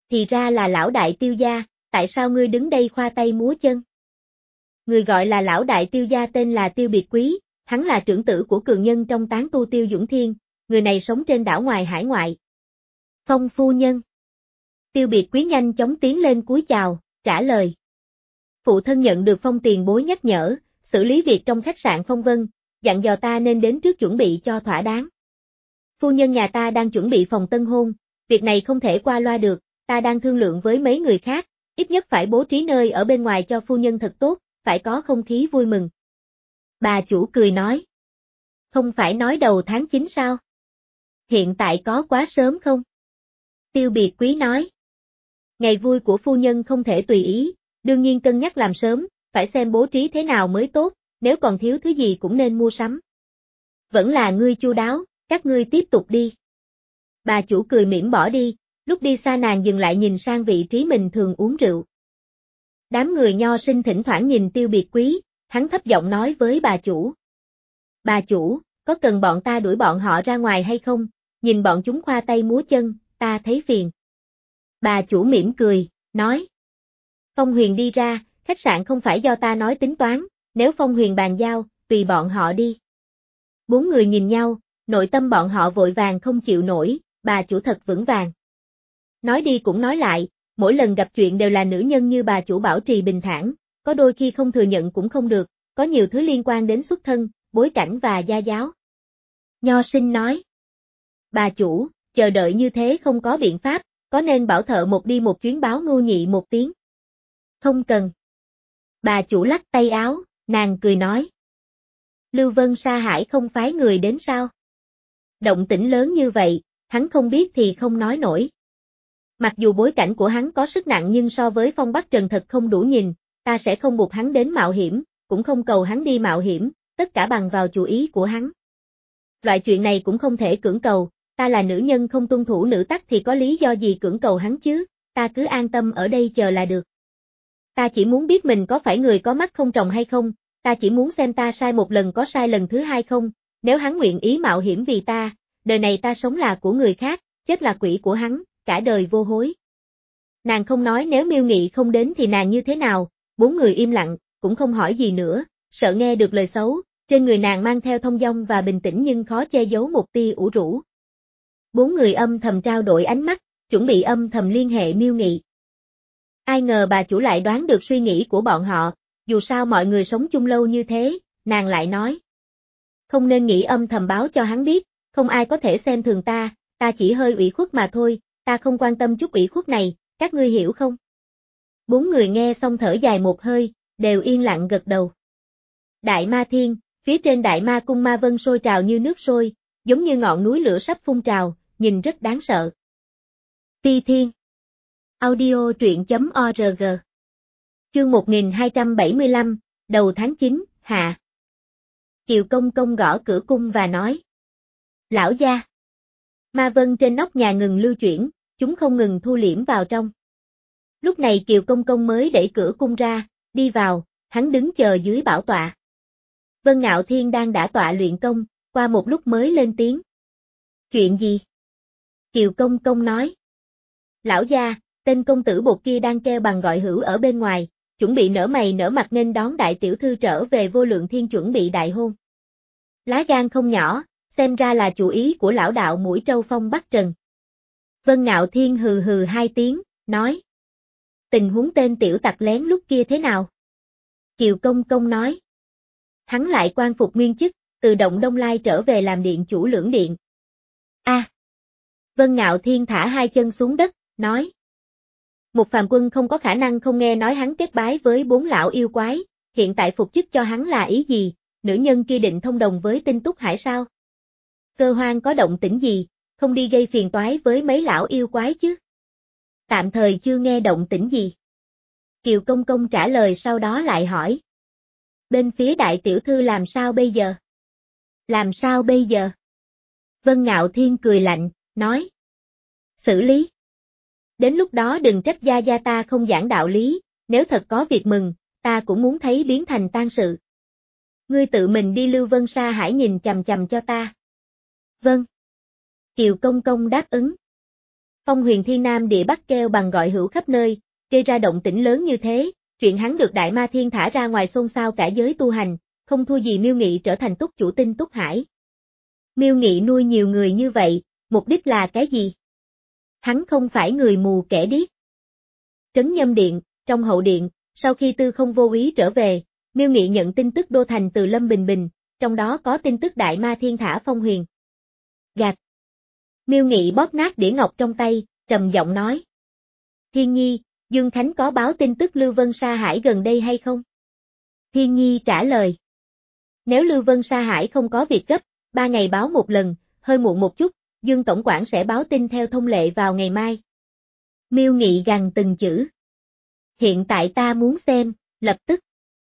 Thì ra là lão đại Tiêu gia, tại sao ngươi đứng đây khoa tay múa chân? Người gọi là lão đại Tiêu gia tên là Tiêu Biệt Quý, hắn là trưởng tử của cường nhân trong tán tu Tiêu Dũng Thiên, người này sống trên đảo ngoài hải ngoại. Phong phu nhân. Tiêu Biệt Quý nhanh chóng tiến lên cúi chào, trả lời. Phụ thân nhận được Phong tiền bối nhắc nhở, xử lý việc trong khách sạn Phong Vân, dặn dò ta nên đến trước chuẩn bị cho thỏa đáng. Phu nhân nhà ta đang chuẩn bị phòng tân hôn, việc này không thể qua loa được, ta đang thương lượng với mấy người khác, ít nhất phải bố trí nơi ở bên ngoài cho phu nhân thật tốt, phải có không khí vui mừng. Bà chủ cười nói. Không phải nói đầu tháng chín sao? Hiện tại có quá sớm không? Tiêu Biệt Quý nói. Ngày vui của phu nhân không thể tùy ý, đương nhiên cân nhắc làm sớm, phải xem bố trí thế nào mới tốt, nếu còn thiếu thứ gì cũng nên mua sắm. Vẫn là ngươi chu đáo, các ngươi tiếp tục đi. Bà chủ cười mỉm bỏ đi, lúc đi xa nàng dừng lại nhìn sang vị trí mình thường uống rượu. Đám người nho sinh thỉnh thoảng nhìn Tiêu Biệt Quý, hắn thấp giọng nói với bà chủ. Bà chủ, có cần bọn ta đuổi bọn họ ra ngoài hay không? Nhìn bọn chúng khoa tay múa chân, ta thấy phiền. Bà chủ mỉm cười, nói. Phong Huyền đi ra, khách sạn không phải do ta nói tính toán, nếu Phong Huyền bàn giao, tùy bọn họ đi. Bốn người nhìn nhau, nội tâm bọn họ vội vàng không chịu nổi, bà chủ thật vững vàng. Nói đi cũng nói lại, mỗi lần gặp chuyện đều là nữ nhân như bà chủ bảo trì bình thản, có đôi khi không thừa nhận cũng không được, có nhiều thứ liên quan đến xuất thân, bối cảnh và gia giáo. Nho sinh nói. Bà chủ, chờ đợi như thế không có biện pháp, có nên bảo thợ một đi một chuyến báo Ngưu Nhị một tiếng? Không cần. Bà chủ lắc tay áo, nàng cười nói. Lưu Vân Sa Hải không phái người đến sao? Động tĩnh lớn như vậy, hắn không biết thì không nói nổi. Mặc dù bối cảnh của hắn có sức nặng nhưng so với Phong Bắc Trần thật không đủ nhìn, ta sẽ không buộc hắn đến mạo hiểm, cũng không cầu hắn đi mạo hiểm, tất cả bằng vào chủ ý của hắn. Loại chuyện này cũng không thể cưỡng cầu, ta là nữ nhân không tuân thủ nữ tắc thì có lý do gì cưỡng cầu hắn chứ, ta cứ an tâm ở đây chờ là được. Ta chỉ muốn biết mình có phải người có mắt không tròng hay không, ta chỉ muốn xem ta sai một lần có sai lần thứ hai không, nếu hắn nguyện ý mạo hiểm vì ta, đời này ta sống là của người khác, chết là quỷ của hắn, cả đời vô hối. Nàng không nói nếu Miêu Nghị không đến thì nàng như thế nào, bốn người im lặng, cũng không hỏi gì nữa, sợ nghe được lời xấu, trên người nàng mang theo thông dong và bình tĩnh nhưng khó che giấu một tia ủ rũ. Bốn người âm thầm trao đổi ánh mắt, chuẩn bị âm thầm liên hệ Miêu Nghị. Ai ngờ bà chủ lại đoán được suy nghĩ của bọn họ, dù sao mọi người sống chung lâu như thế, nàng lại nói. Không nên nghĩ âm thầm báo cho hắn biết, không ai có thể xem thường ta, ta chỉ hơi ủy khuất mà thôi, ta không quan tâm chút ủy khuất này, các ngươi hiểu không? Bốn người nghe xong thở dài một hơi, đều yên lặng gật đầu. Đại Ma Thiên, phía trên Đại Ma Cung Ma Vân sôi trào như nước sôi, giống như ngọn núi lửa sắp phun trào, nhìn rất đáng sợ. Ti Thiên. Audio truyện.org. Chương một nghìn hai trăm bảy mươi lăm, đầu tháng chín, hạ. Kiều Công Công gõ cửa cung và nói. Lão gia. Ma Vân trên nóc nhà ngừng lưu chuyển, chúng không ngừng thu liễm vào trong. Lúc này Kiều Công Công mới đẩy cửa cung ra, đi vào, hắn đứng chờ dưới bảo tọa. Vân Ngạo Thiên đang đã tọa luyện công, qua một lúc mới lên tiếng. Chuyện gì? Kiều Công Công nói. Lão gia, tên công tử bột kia đang kêu bằng gọi hữu ở bên ngoài, chuẩn bị nở mày nở mặt nên đón đại tiểu thư trở về Vô Lượng Thiên chuẩn bị đại hôn. Lá gan không nhỏ, xem ra là chủ ý của lão đạo mũi trâu Phong Bắc Trần. Vân Ngạo Thiên hừ hừ hai tiếng, nói. Tình huống tên tiểu tặc lén lúc kia thế nào? Kiều Công Công nói. Hắn lại quan phục nguyên chức, từ động Đông Lai trở về làm điện chủ Lưỡng Điện. A. À. Vân Ngạo Thiên thả hai chân xuống đất, nói. Một phàm quân không có khả năng không nghe nói hắn kết bái với bốn lão yêu quái, hiện tại phục chức cho hắn là ý gì, nữ nhân kia định thông đồng với Tinh Túc Hải sao? Cơ Hoang có động tĩnh gì, không đi gây phiền toái với mấy lão yêu quái chứ? Tạm thời chưa nghe động tĩnh gì. Kiều Công Công trả lời sau đó lại hỏi. Bên phía đại tiểu thư làm sao bây giờ? Làm sao bây giờ? Vân Ngạo Thiên cười lạnh, nói. Xử lý. Đến lúc đó đừng trách gia gia ta không giảng đạo lý, nếu thật có việc mừng, ta cũng muốn thấy biến thành tang sự. Ngươi tự mình đi Lưu Vân Sa Hải nhìn chằm chằm cho ta. Vâng. Kiều Công Công đáp ứng. Phong Huyền Thiên Nam địa Bắc kêu bằng gọi hữu khắp nơi, gây ra động tĩnh lớn như thế, chuyện hắn được Đại Ma Thiên thả ra ngoài xôn xao cả giới tu hành, không thua gì Miêu Nghị trở thành túc chủ tinh Túc Hải. Miêu Nghị nuôi nhiều người như vậy, mục đích là cái gì? Hắn không phải người mù kẻ điếc. Trấn Nhâm Điện, trong hậu điện, sau khi Tư Không vô ý trở về, Miêu Nghị nhận tin tức đô thành từ Lâm Bình Bình, trong đó có tin tức Đại Ma Thiên thả Phong Huyền. Gạt. Miêu Nghị bóp nát đĩa ngọc trong tay, trầm giọng nói. Thiên Nhi, Dương Khánh có báo tin tức Lưu Vân Sa Hải gần đây hay không? Thiên Nhi trả lời. Nếu Lưu Vân Sa Hải không có việc gấp, ba ngày báo một lần, hơi muộn một chút, Dương Tổng quản sẽ báo tin theo thông lệ vào ngày mai. Miêu Nghị gằn từng chữ. Hiện tại ta muốn xem, lập tức.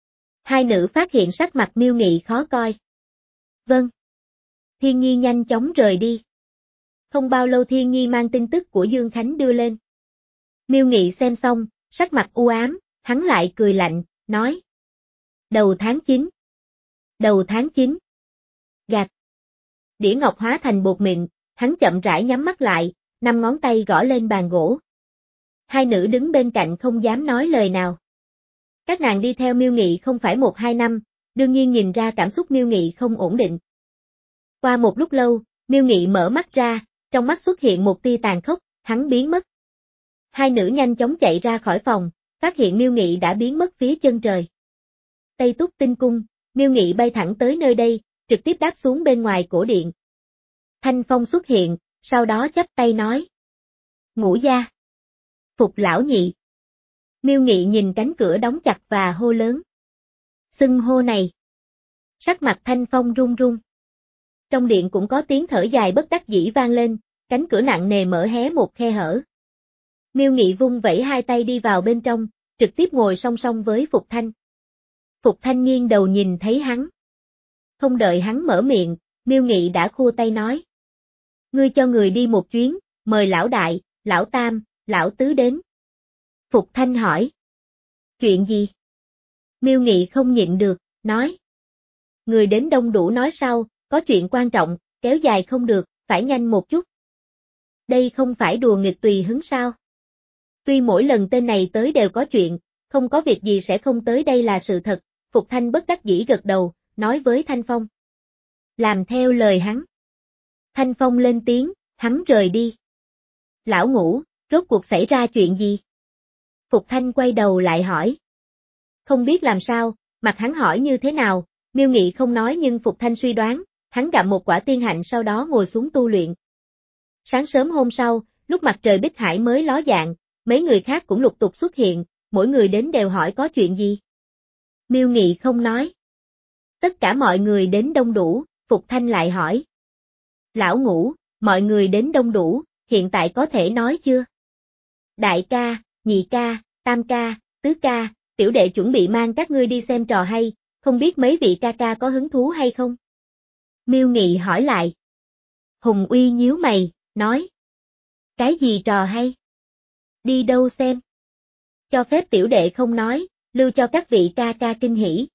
Hai nữ phát hiện sắc mặt Miêu Nghị khó coi. Vâng. Thiên Nhi nhanh chóng rời đi. Không bao lâu Thiên Nhi mang tin tức của Dương Khánh đưa lên. Miêu Nghị xem xong, sắc mặt u ám, hắn lại cười lạnh, nói. Đầu tháng chín. Đầu tháng chín. Gạt. Đĩa ngọc hóa thành bột mịn, hắn chậm rãi nhắm mắt lại, năm ngón tay gõ lên bàn gỗ. Hai nữ đứng bên cạnh không dám nói lời nào. Các nàng đi theo Miêu Nghị không phải một hai năm, đương nhiên nhìn ra cảm xúc Miêu Nghị không ổn định. Qua một lúc lâu, Miêu Nghị mở mắt ra, trong mắt xuất hiện một tia tàn khốc, hắn biến mất. Hai nữ nhanh chóng chạy ra khỏi phòng, phát hiện Miêu Nghị đã biến mất phía chân trời. Tây Túc Tinh Cung, Miêu Nghị bay thẳng tới nơi đây, trực tiếp đáp xuống bên ngoài cổ điện. Thanh Phong xuất hiện, sau đó chắp tay nói. Ngũ gia. Phục lão nhị. Miêu Nghị nhìn cánh cửa đóng chặt và hô lớn. Xưng hô này. Sắc mặt Thanh Phong run run. Trong điện cũng có tiếng thở dài bất đắc dĩ vang lên, cánh cửa nặng nề mở hé một khe hở. Miêu Nghị vung vẩy hai tay đi vào bên trong, trực tiếp ngồi song song với Phục Thanh. Phục Thanh nghiêng đầu nhìn thấy hắn. Không đợi hắn mở miệng, Miêu Nghị đã khua tay nói. Ngươi cho người đi một chuyến, mời lão đại, lão tam, lão tứ đến. Phục Thanh hỏi. Chuyện gì? Miêu Nghị không nhịn được, nói. Người đến đông đủ nói sau, có chuyện quan trọng, kéo dài không được, phải nhanh một chút. Đây không phải đùa nghịch tùy hứng sao? Tuy mỗi lần tên này tới đều có chuyện, không có việc gì sẽ không tới đây là sự thật, Phục Thanh bất đắc dĩ gật đầu, nói với Thanh Phong. Làm theo lời hắn. Thanh Phong lên tiếng, hắn rời đi. Lão Ngũ, rốt cuộc xảy ra chuyện gì? Phục Thanh quay đầu lại hỏi. Không biết làm sao, mặt hắn hỏi như thế nào, Miêu Nghị không nói nhưng Phục Thanh suy đoán, hắn gặm một quả tiên hạnh sau đó ngồi xuống tu luyện. Sáng sớm hôm sau, lúc mặt trời Bích Hải mới ló dạng, mấy người khác cũng lục tục xuất hiện, mỗi người đến đều hỏi có chuyện gì. Miêu Nghị không nói. Tất cả mọi người đến đông đủ, Phục Thanh lại hỏi. Lão Ngũ, mọi người đến đông đủ, hiện tại có thể nói chưa? Đại ca, nhị ca, tam ca, tứ ca, tiểu đệ chuẩn bị mang các ngươi đi xem trò hay, không biết mấy vị ca ca có hứng thú hay không? Miêu Nghị hỏi lại. Hùng Uy nhíu mày, nói. Cái gì trò hay? Đi đâu xem? Cho phép tiểu đệ không nói, lưu cho các vị ca ca kinh hỉ.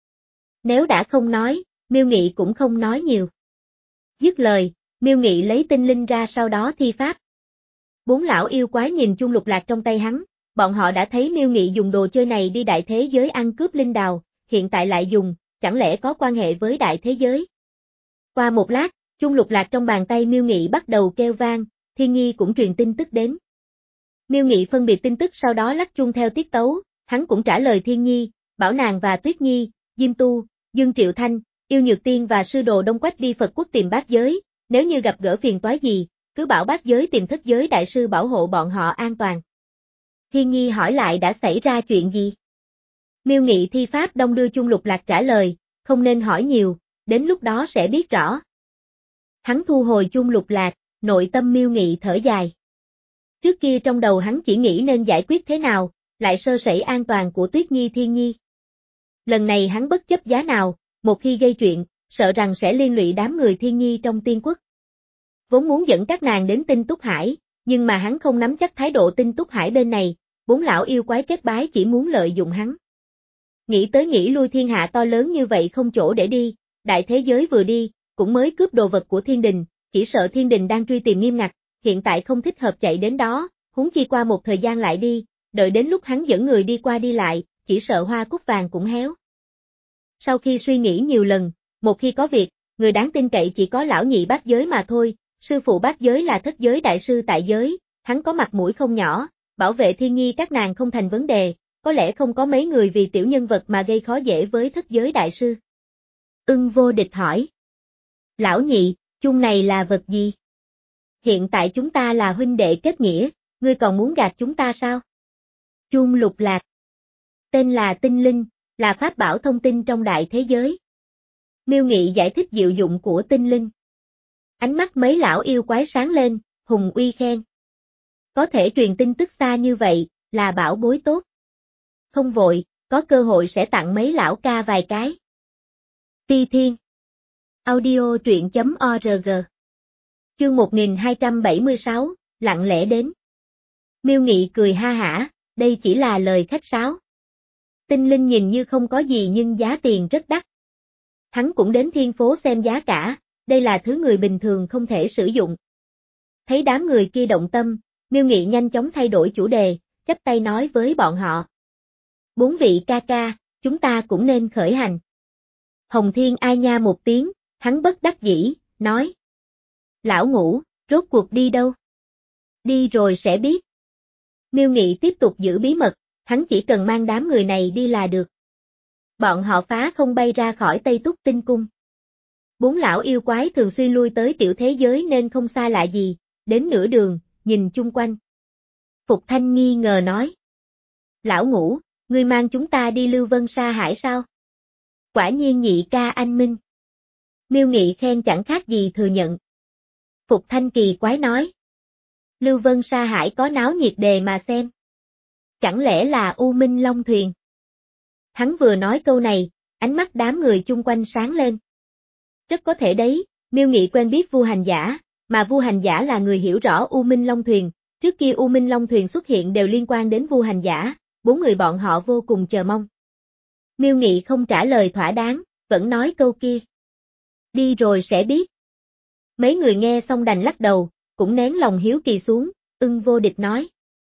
Nếu đã không nói, Miêu Nghị cũng không nói nhiều. Dứt lời, Miêu Nghị lấy tinh linh ra sau đó thi pháp. Bốn lão yêu quái nhìn chung lục lạc trong tay hắn, bọn họ đã thấy Miêu Nghị dùng đồ chơi này đi đại thế giới ăn cướp linh đào, hiện tại lại dùng, chẳng lẽ có quan hệ với đại thế giới? Qua một lát, chung lục lạc trong bàn tay Miêu Nghị bắt đầu kêu vang, Thiên Nhi cũng truyền tin tức đến. Miêu Nghị phân biệt tin tức sau đó lắc chung theo tiết tấu, hắn cũng trả lời Thiên Nhi, bảo nàng và Tuyết Nhi, Diêm Tu, Dương Triệu Thanh, Yêu Nhược Tiên và sư đồ Đông Quách đi Phật Quốc tìm bát giới, nếu như gặp gỡ phiền toái gì, cứ bảo bát giới tìm thất giới đại sư bảo hộ bọn họ an toàn. Thiên Nhi hỏi lại đã xảy ra chuyện gì? Miêu Nghị thi pháp đông đưa chung lục lạc trả lời, không nên hỏi nhiều, đến lúc đó sẽ biết rõ. Hắn thu hồi chung lục lạc, nội tâm Miêu Nghị thở dài. Trước kia trong đầu hắn chỉ nghĩ nên giải quyết thế nào, lại sơ sẩy an toàn của Tuyết Nhi Thiên Nhi. Lần này hắn bất chấp giá nào, một khi gây chuyện, sợ rằng sẽ liên lụy đám người Thiên Nhi trong tiên quốc. Vốn muốn dẫn các nàng đến Tinh Túc Hải, nhưng mà hắn không nắm chắc thái độ Tinh Túc Hải bên này, bốn lão yêu quái kết bái chỉ muốn lợi dụng hắn. Nghĩ tới nghĩ lui thiên hạ to lớn như vậy không chỗ để đi, đại thế giới vừa đi, cũng mới cướp đồ vật của thiên đình, chỉ sợ thiên đình đang truy tìm nghiêm ngặt, hiện tại không thích hợp chạy đến đó, huống chi qua một thời gian lại đi, đợi đến lúc hắn dẫn người đi qua đi lại, chỉ sợ hoa cúc vàng cũng héo. Sau khi suy nghĩ nhiều lần, một khi có việc, người đáng tin cậy chỉ có lão nhị bát giới mà thôi, sư phụ bát giới là thất giới đại sư tại giới, hắn có mặt mũi không nhỏ, bảo vệ thiên nhi các nàng không thành vấn đề, có lẽ không có mấy người vì tiểu nhân vật mà gây khó dễ với thất giới đại sư. Ưng Vô Địch hỏi. Lão nhị, chung này là vật gì? Hiện tại chúng ta là huynh đệ kết nghĩa, ngươi còn muốn gạt chúng ta sao? Chuông lục lạc. Tên là tinh linh, là pháp bảo thông tin trong đại thế giới. Miêu Nghị giải thích diệu dụng của tinh linh. Ánh mắt mấy lão yêu quái sáng lên, hùng uy khen. Có thể truyền tin tức xa như vậy, là bảo bối tốt. Không vội, có cơ hội sẽ tặng mấy lão ca vài cái. Phi Thiên. Audio truyện chấm org. Chương một nghìn hai trăm bảy mươi sáu, lặng lẽ đến. Miêu Nghị cười ha hả, đây chỉ là lời khách sáo. Tinh linh nhìn như không có gì nhưng giá tiền rất đắt. Hắn cũng đến thiên phố xem giá cả, đây là thứ người bình thường không thể sử dụng. Thấy đám người kia động tâm, Miêu Nghị nhanh chóng thay đổi chủ đề, chắp tay nói với bọn họ. Bốn vị ca ca, chúng ta cũng nên khởi hành. Hồng Thiên ai nha một tiếng, hắn bất đắc dĩ, nói. Lão Ngũ, rốt cuộc đi đâu? Đi rồi sẽ biết. Miêu Nghị tiếp tục giữ bí mật, hắn chỉ cần mang đám người này đi là được. Bọn họ phá không bay ra khỏi Tây Túc Tinh Cung. Bốn lão yêu quái thường xuyên lui tới tiểu thế giới nên không xa lạ gì, đến nửa đường, nhìn chung quanh. Phục Thanh nghi ngờ nói. Lão Ngũ, ngươi mang chúng ta đi Lưu Vân Sa Hải sao? Quả nhiên nhị ca anh minh. Miêu Nghị khen chẳng khác gì thừa nhận. Phục Thanh kỳ quái nói. Lưu Vân Sa Hải có náo nhiệt đề mà xem. Chẳng lẽ là U Minh Long Thuyền? Hắn vừa nói câu này, ánh mắt đám người chung quanh sáng lên. Rất có thể đấy, Miêu Nghị quen biết Vu Hành Giả, mà Vu Hành Giả là người hiểu rõ U Minh Long Thuyền, trước kia U Minh Long Thuyền xuất hiện đều liên quan đến Vu Hành Giả, bốn người bọn họ vô cùng chờ mong. Miêu Nghị không trả lời thỏa đáng, vẫn nói câu kia. Đi rồi sẽ biết. Mấy người nghe xong đành lắc đầu, cũng nén lòng hiếu kỳ xuống, Ưng Vô Địch nói.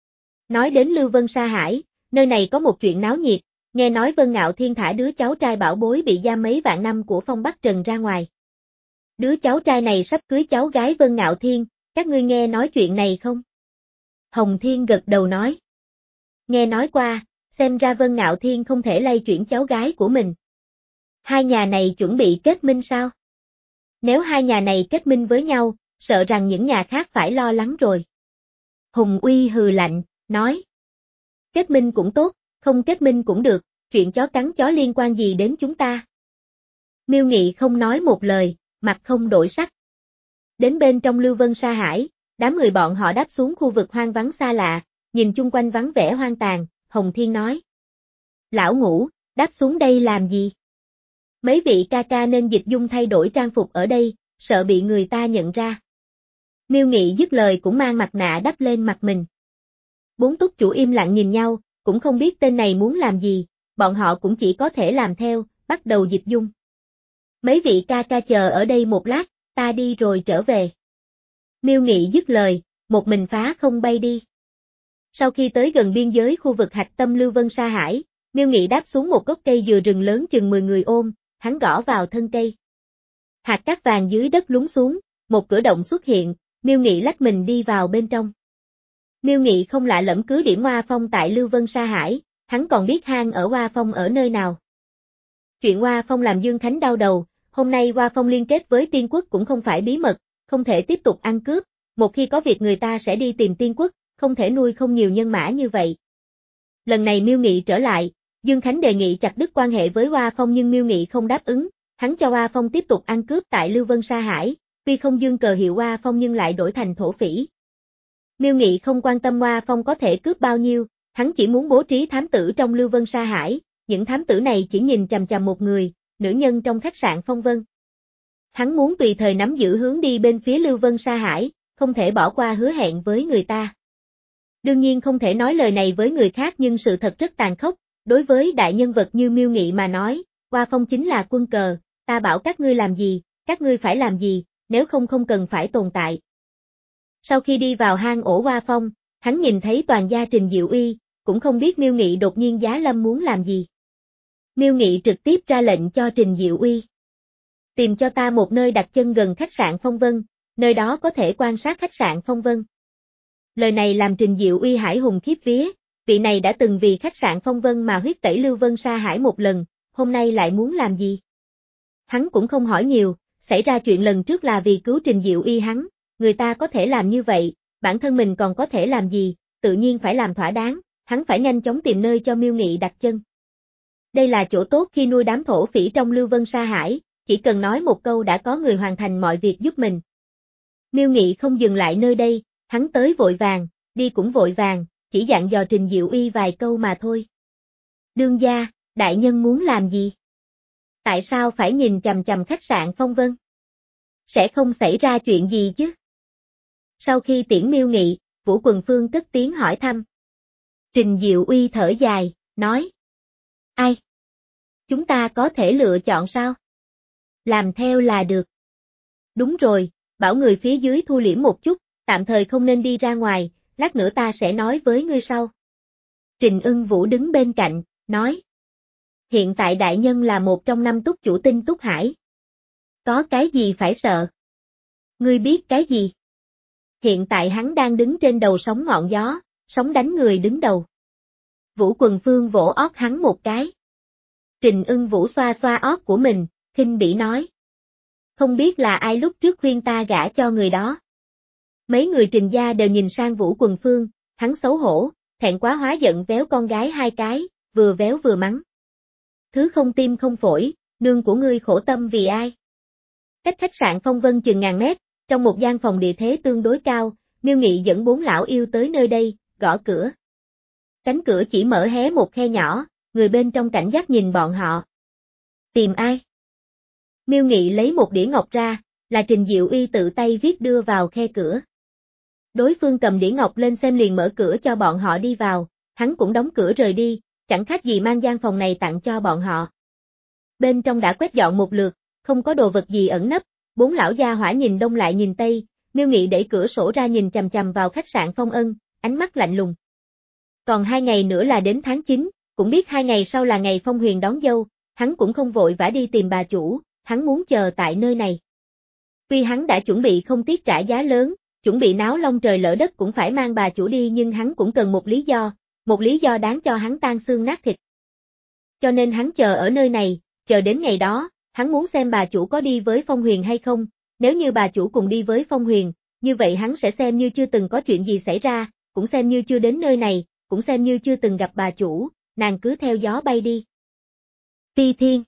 Nói đến Lưu Vân Sa Hải, nơi này có một chuyện náo nhiệt, nghe nói Vân Ngạo Thiên thả đứa cháu trai bảo bối bị giam mấy vạn năm của Phong Bắc Trần ra ngoài. Đứa cháu trai này sắp cưới cháu gái Vân Ngạo Thiên, các ngươi nghe nói chuyện này không? Hồng Thiên gật đầu nói. Nghe nói qua, xem ra Vân Ngạo Thiên không thể lay chuyển cháu gái của mình. Hai nhà này chuẩn bị kết minh sao? Nếu hai nhà này kết minh với nhau, sợ rằng những nhà khác phải lo lắng rồi. Hùng Uy hừ lạnh, nói. Kết minh cũng tốt, không kết minh cũng được, chuyện chó cắn chó liên quan gì đến chúng ta? Miêu Nghị không nói một lời, mặt không đổi sắc. Đến bên trong Lưu Vân Sa Hải, đám người bọn họ đáp xuống khu vực hoang vắng xa lạ, nhìn chung quanh vắng vẻ hoang tàn, Hồng Thiên nói. Lão Ngũ, đáp xuống đây làm gì? Mấy vị ca ca nên dịch dung thay đổi trang phục ở đây, sợ bị người ta nhận ra. Miêu Nghị dứt lời cũng mang mặt nạ đắp lên mặt mình. Bốn túc chủ im lặng nhìn nhau, cũng không biết tên này muốn làm gì, bọn họ cũng chỉ có thể làm theo, bắt đầu dịch dung. Mấy vị ca ca chờ ở đây một lát, ta đi rồi trở về. Miêu Nghị dứt lời, một mình phá không bay đi. Sau khi tới gần biên giới khu vực hạch tâm Lưu Vân Sa Hải, Miêu Nghị đáp xuống một gốc cây dừa rừng lớn chừng mười người ôm, hắn gõ vào thân cây. Hạt cát vàng dưới đất lún xuống, một cửa động xuất hiện, Miêu Nghị lách mình đi vào bên trong. Miêu Nghị không lạ lẫm cứ điểm Hoa Phong tại Lưu Vân Sa Hải, hắn còn biết hang ở Hoa Phong ở nơi nào. Chuyện Hoa Phong làm Dương Khánh đau đầu, hôm nay Hoa Phong liên kết với Tiên Quốc cũng không phải bí mật, không thể tiếp tục ăn cướp, một khi có việc người ta sẽ đi tìm Tiên Quốc, không thể nuôi không nhiều nhân mã như vậy. Lần này Miêu Nghị trở lại, Dương Khánh đề nghị chặt đứt quan hệ với Hoa Phong nhưng Miêu Nghị không đáp ứng, hắn cho Hoa Phong tiếp tục ăn cướp tại Lưu Vân Sa Hải, tuy không dương cờ hiệu Hoa Phong nhưng lại đổi thành thổ phỉ. Miêu Nghị không quan tâm Hoa Phong có thể cướp bao nhiêu, hắn chỉ muốn bố trí thám tử trong Lưu Vân Sa Hải, những thám tử này chỉ nhìn chằm chằm một người, nữ nhân trong khách sạn Phong Vân. Hắn muốn tùy thời nắm giữ hướng đi bên phía Lưu Vân Sa Hải, không thể bỏ qua hứa hẹn với người ta. Đương nhiên không thể nói lời này với người khác nhưng sự thật rất tàn khốc, đối với đại nhân vật như Miêu Nghị mà nói, Hoa Phong chính là quân cờ, ta bảo các ngươi làm gì, các ngươi phải làm gì, nếu không không cần phải tồn tại. Sau khi đi vào hang ổ Hoa Phong, hắn nhìn thấy toàn gia Trình Diệu Uy, cũng không biết Miêu Nghị đột nhiên giá lâm muốn làm gì. Miêu Nghị trực tiếp ra lệnh cho Trình Diệu Uy. Tìm cho ta một nơi đặt chân gần khách sạn Phong Vân, nơi đó có thể quan sát khách sạn Phong Vân. Lời này làm Trình Diệu Uy hải hùng khiếp vía, vị này đã từng vì khách sạn Phong Vân mà huyết tẩy Lưu Vân Sa Hải một lần, hôm nay lại muốn làm gì? Hắn cũng không hỏi nhiều, xảy ra chuyện lần trước là vì cứu Trình Diệu Uy hắn, người ta có thể làm như vậy, bản thân mình còn có thể làm gì, tự nhiên phải làm thỏa đáng, hắn phải nhanh chóng tìm nơi cho Miêu Nghị đặt chân. Đây là chỗ tốt khi nuôi đám thổ phỉ trong Lưu Vân Sa Hải, chỉ cần nói một câu đã có người hoàn thành mọi việc giúp mình. Miêu Nghị không dừng lại nơi đây, hắn tới vội vàng, đi cũng vội vàng, chỉ dặn dò Trình Diệu Uy vài câu mà thôi. Đương gia, đại nhân muốn làm gì? Tại sao phải nhìn chằm chằm khách sạn Phong Vân? Sẽ không xảy ra chuyện gì chứ? Sau khi tiễn Miêu Nghị, Vũ Quần Phương cất tiếng hỏi thăm. Trình Diệu Uy thở dài, nói. Ai? Chúng ta có thể lựa chọn sao? Làm theo là được. Đúng rồi, bảo người phía dưới thu liễm một chút, tạm thời không nên đi ra ngoài, lát nữa ta sẽ nói với ngươi sau. Trình Ưng Vũ đứng bên cạnh, nói. Hiện tại đại nhân là một trong năm túc chủ tinh Túc Hải. Có cái gì phải sợ? Ngươi biết cái gì? Hiện tại hắn đang đứng trên đầu sóng ngọn gió, sóng đánh người đứng đầu. Vũ Quần Phương vỗ ót hắn một cái. Trình Ưng Vũ xoa xoa ót của mình, khinh bỉ nói. Không biết là ai lúc trước khuyên ta gả cho người đó. Mấy người Trình gia đều nhìn sang Vũ Quần Phương, hắn xấu hổ, thẹn quá hóa giận véo con gái hai cái, vừa véo vừa mắng. Thứ không tim không phổi, nương của ngươi khổ tâm vì ai? Cách khách sạn Phong Vân chừng ngàn mét, trong một gian phòng địa thế tương đối cao, Miêu Nghị dẫn bốn lão yêu tới nơi đây, gõ cửa. Cánh cửa chỉ mở hé một khe nhỏ, người bên trong cảnh giác nhìn bọn họ. Tìm ai? Miêu Nghị lấy một đĩa ngọc ra, là Trình Diệu Uy tự tay viết đưa vào khe cửa. Đối phương cầm đĩa ngọc lên xem liền mở cửa cho bọn họ đi vào, hắn cũng đóng cửa rời đi, chẳng khác gì mang gian phòng này tặng cho bọn họ. Bên trong đã quét dọn một lượt, không có đồ vật gì ẩn nấp, bốn lão gia hỏa nhìn đông lại nhìn tây, Miêu Nghị đẩy cửa sổ ra nhìn chằm chằm vào khách sạn Phong Ân, ánh mắt lạnh lùng. Còn hai ngày nữa là đến tháng chín, cũng biết hai ngày sau là ngày Phong Huyền đón dâu, hắn cũng không vội vã đi tìm bà chủ, hắn muốn chờ tại nơi này. Tuy hắn đã chuẩn bị không tiếc trả giá lớn, chuẩn bị náo long trời lỡ đất cũng phải mang bà chủ đi nhưng hắn cũng cần một lý do, một lý do đáng cho hắn tan xương nát thịt. Cho nên hắn chờ ở nơi này, chờ đến ngày đó, hắn muốn xem bà chủ có đi với Phong Huyền hay không, nếu như bà chủ cùng đi với Phong Huyền, như vậy hắn sẽ xem như chưa từng có chuyện gì xảy ra, cũng xem như chưa đến nơi này, cũng xem như chưa từng gặp bà chủ, nàng cứ theo gió bay đi. Ti Thiên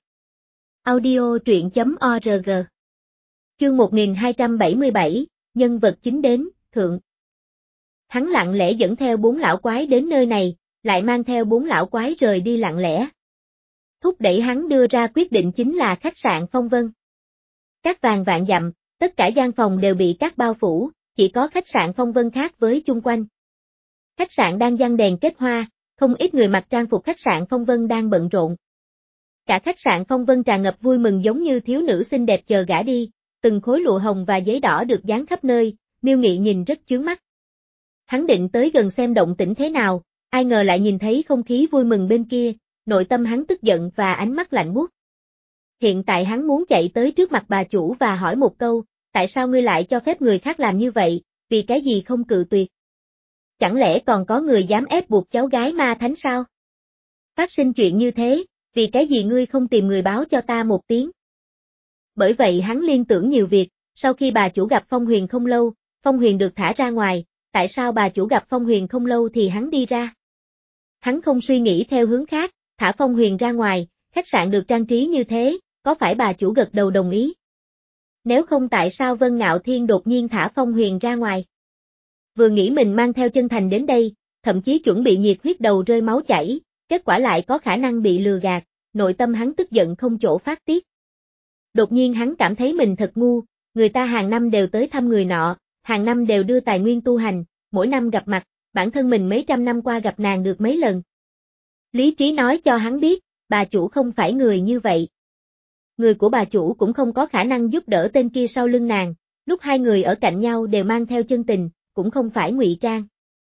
Audio truyện chấm org Chương một nghìn hai trăm bảy mươi bảy, nhân vật chính đến, thượng. Hắn lặng lẽ dẫn theo bốn lão quái đến nơi này, lại mang theo bốn lão quái rời đi lặng lẽ. Thúc đẩy hắn đưa ra quyết định chính là khách sạn Phong Vân. Các vàng vạn dặm, tất cả gian phòng đều bị cát bao phủ, chỉ có khách sạn Phong Vân khác với chung quanh. Khách sạn đang giăng đèn kết hoa, không ít người mặc trang phục khách sạn Phong Vân đang bận rộn. Cả khách sạn Phong Vân tràn ngập vui mừng giống như thiếu nữ xinh đẹp chờ gả đi, từng khối lụa hồng và giấy đỏ được dán khắp nơi, Miêu Nghị nhìn rất chướng mắt. Hắn định tới gần xem động tĩnh thế nào, ai ngờ lại nhìn thấy không khí vui mừng bên kia, nội tâm hắn tức giận và ánh mắt lạnh buốt. Hiện tại hắn muốn chạy tới trước mặt bà chủ và hỏi một câu, tại sao ngươi lại cho phép người khác làm như vậy, vì cái gì không cự tuyệt? Chẳng lẽ còn có người dám ép buộc cháu gái ma thánh sao? Phát sinh chuyện như thế, vì cái gì ngươi không tìm người báo cho ta một tiếng? Bởi vậy hắn liên tưởng nhiều việc, sau khi bà chủ gặp Phong Huyền không lâu, Phong Huyền được thả ra ngoài, tại sao bà chủ gặp Phong Huyền không lâu thì hắn đi ra? Hắn không suy nghĩ theo hướng khác, thả Phong Huyền ra ngoài, khách sạn được trang trí như thế, có phải bà chủ gật đầu đồng ý? Nếu không tại sao Vân Ngạo Thiên đột nhiên thả Phong Huyền ra ngoài? Vừa nghĩ mình mang theo chân thành đến đây, thậm chí chuẩn bị nhiệt huyết đầu rơi máu chảy, kết quả lại có khả năng bị lừa gạt, nội tâm hắn tức giận không chỗ phát tiết. Đột nhiên hắn cảm thấy mình thật ngu, người ta hàng năm đều tới thăm người nọ, hàng năm đều đưa tài nguyên tu hành, mỗi năm gặp mặt, bản thân mình mấy trăm năm qua gặp nàng được mấy lần. Lý trí nói cho hắn biết, bà chủ không phải người như vậy. Người của bà chủ cũng không có khả năng giúp đỡ tên kia sau lưng nàng, lúc hai người ở cạnh nhau đều mang theo chân tình, cũng không phải ngụy trang.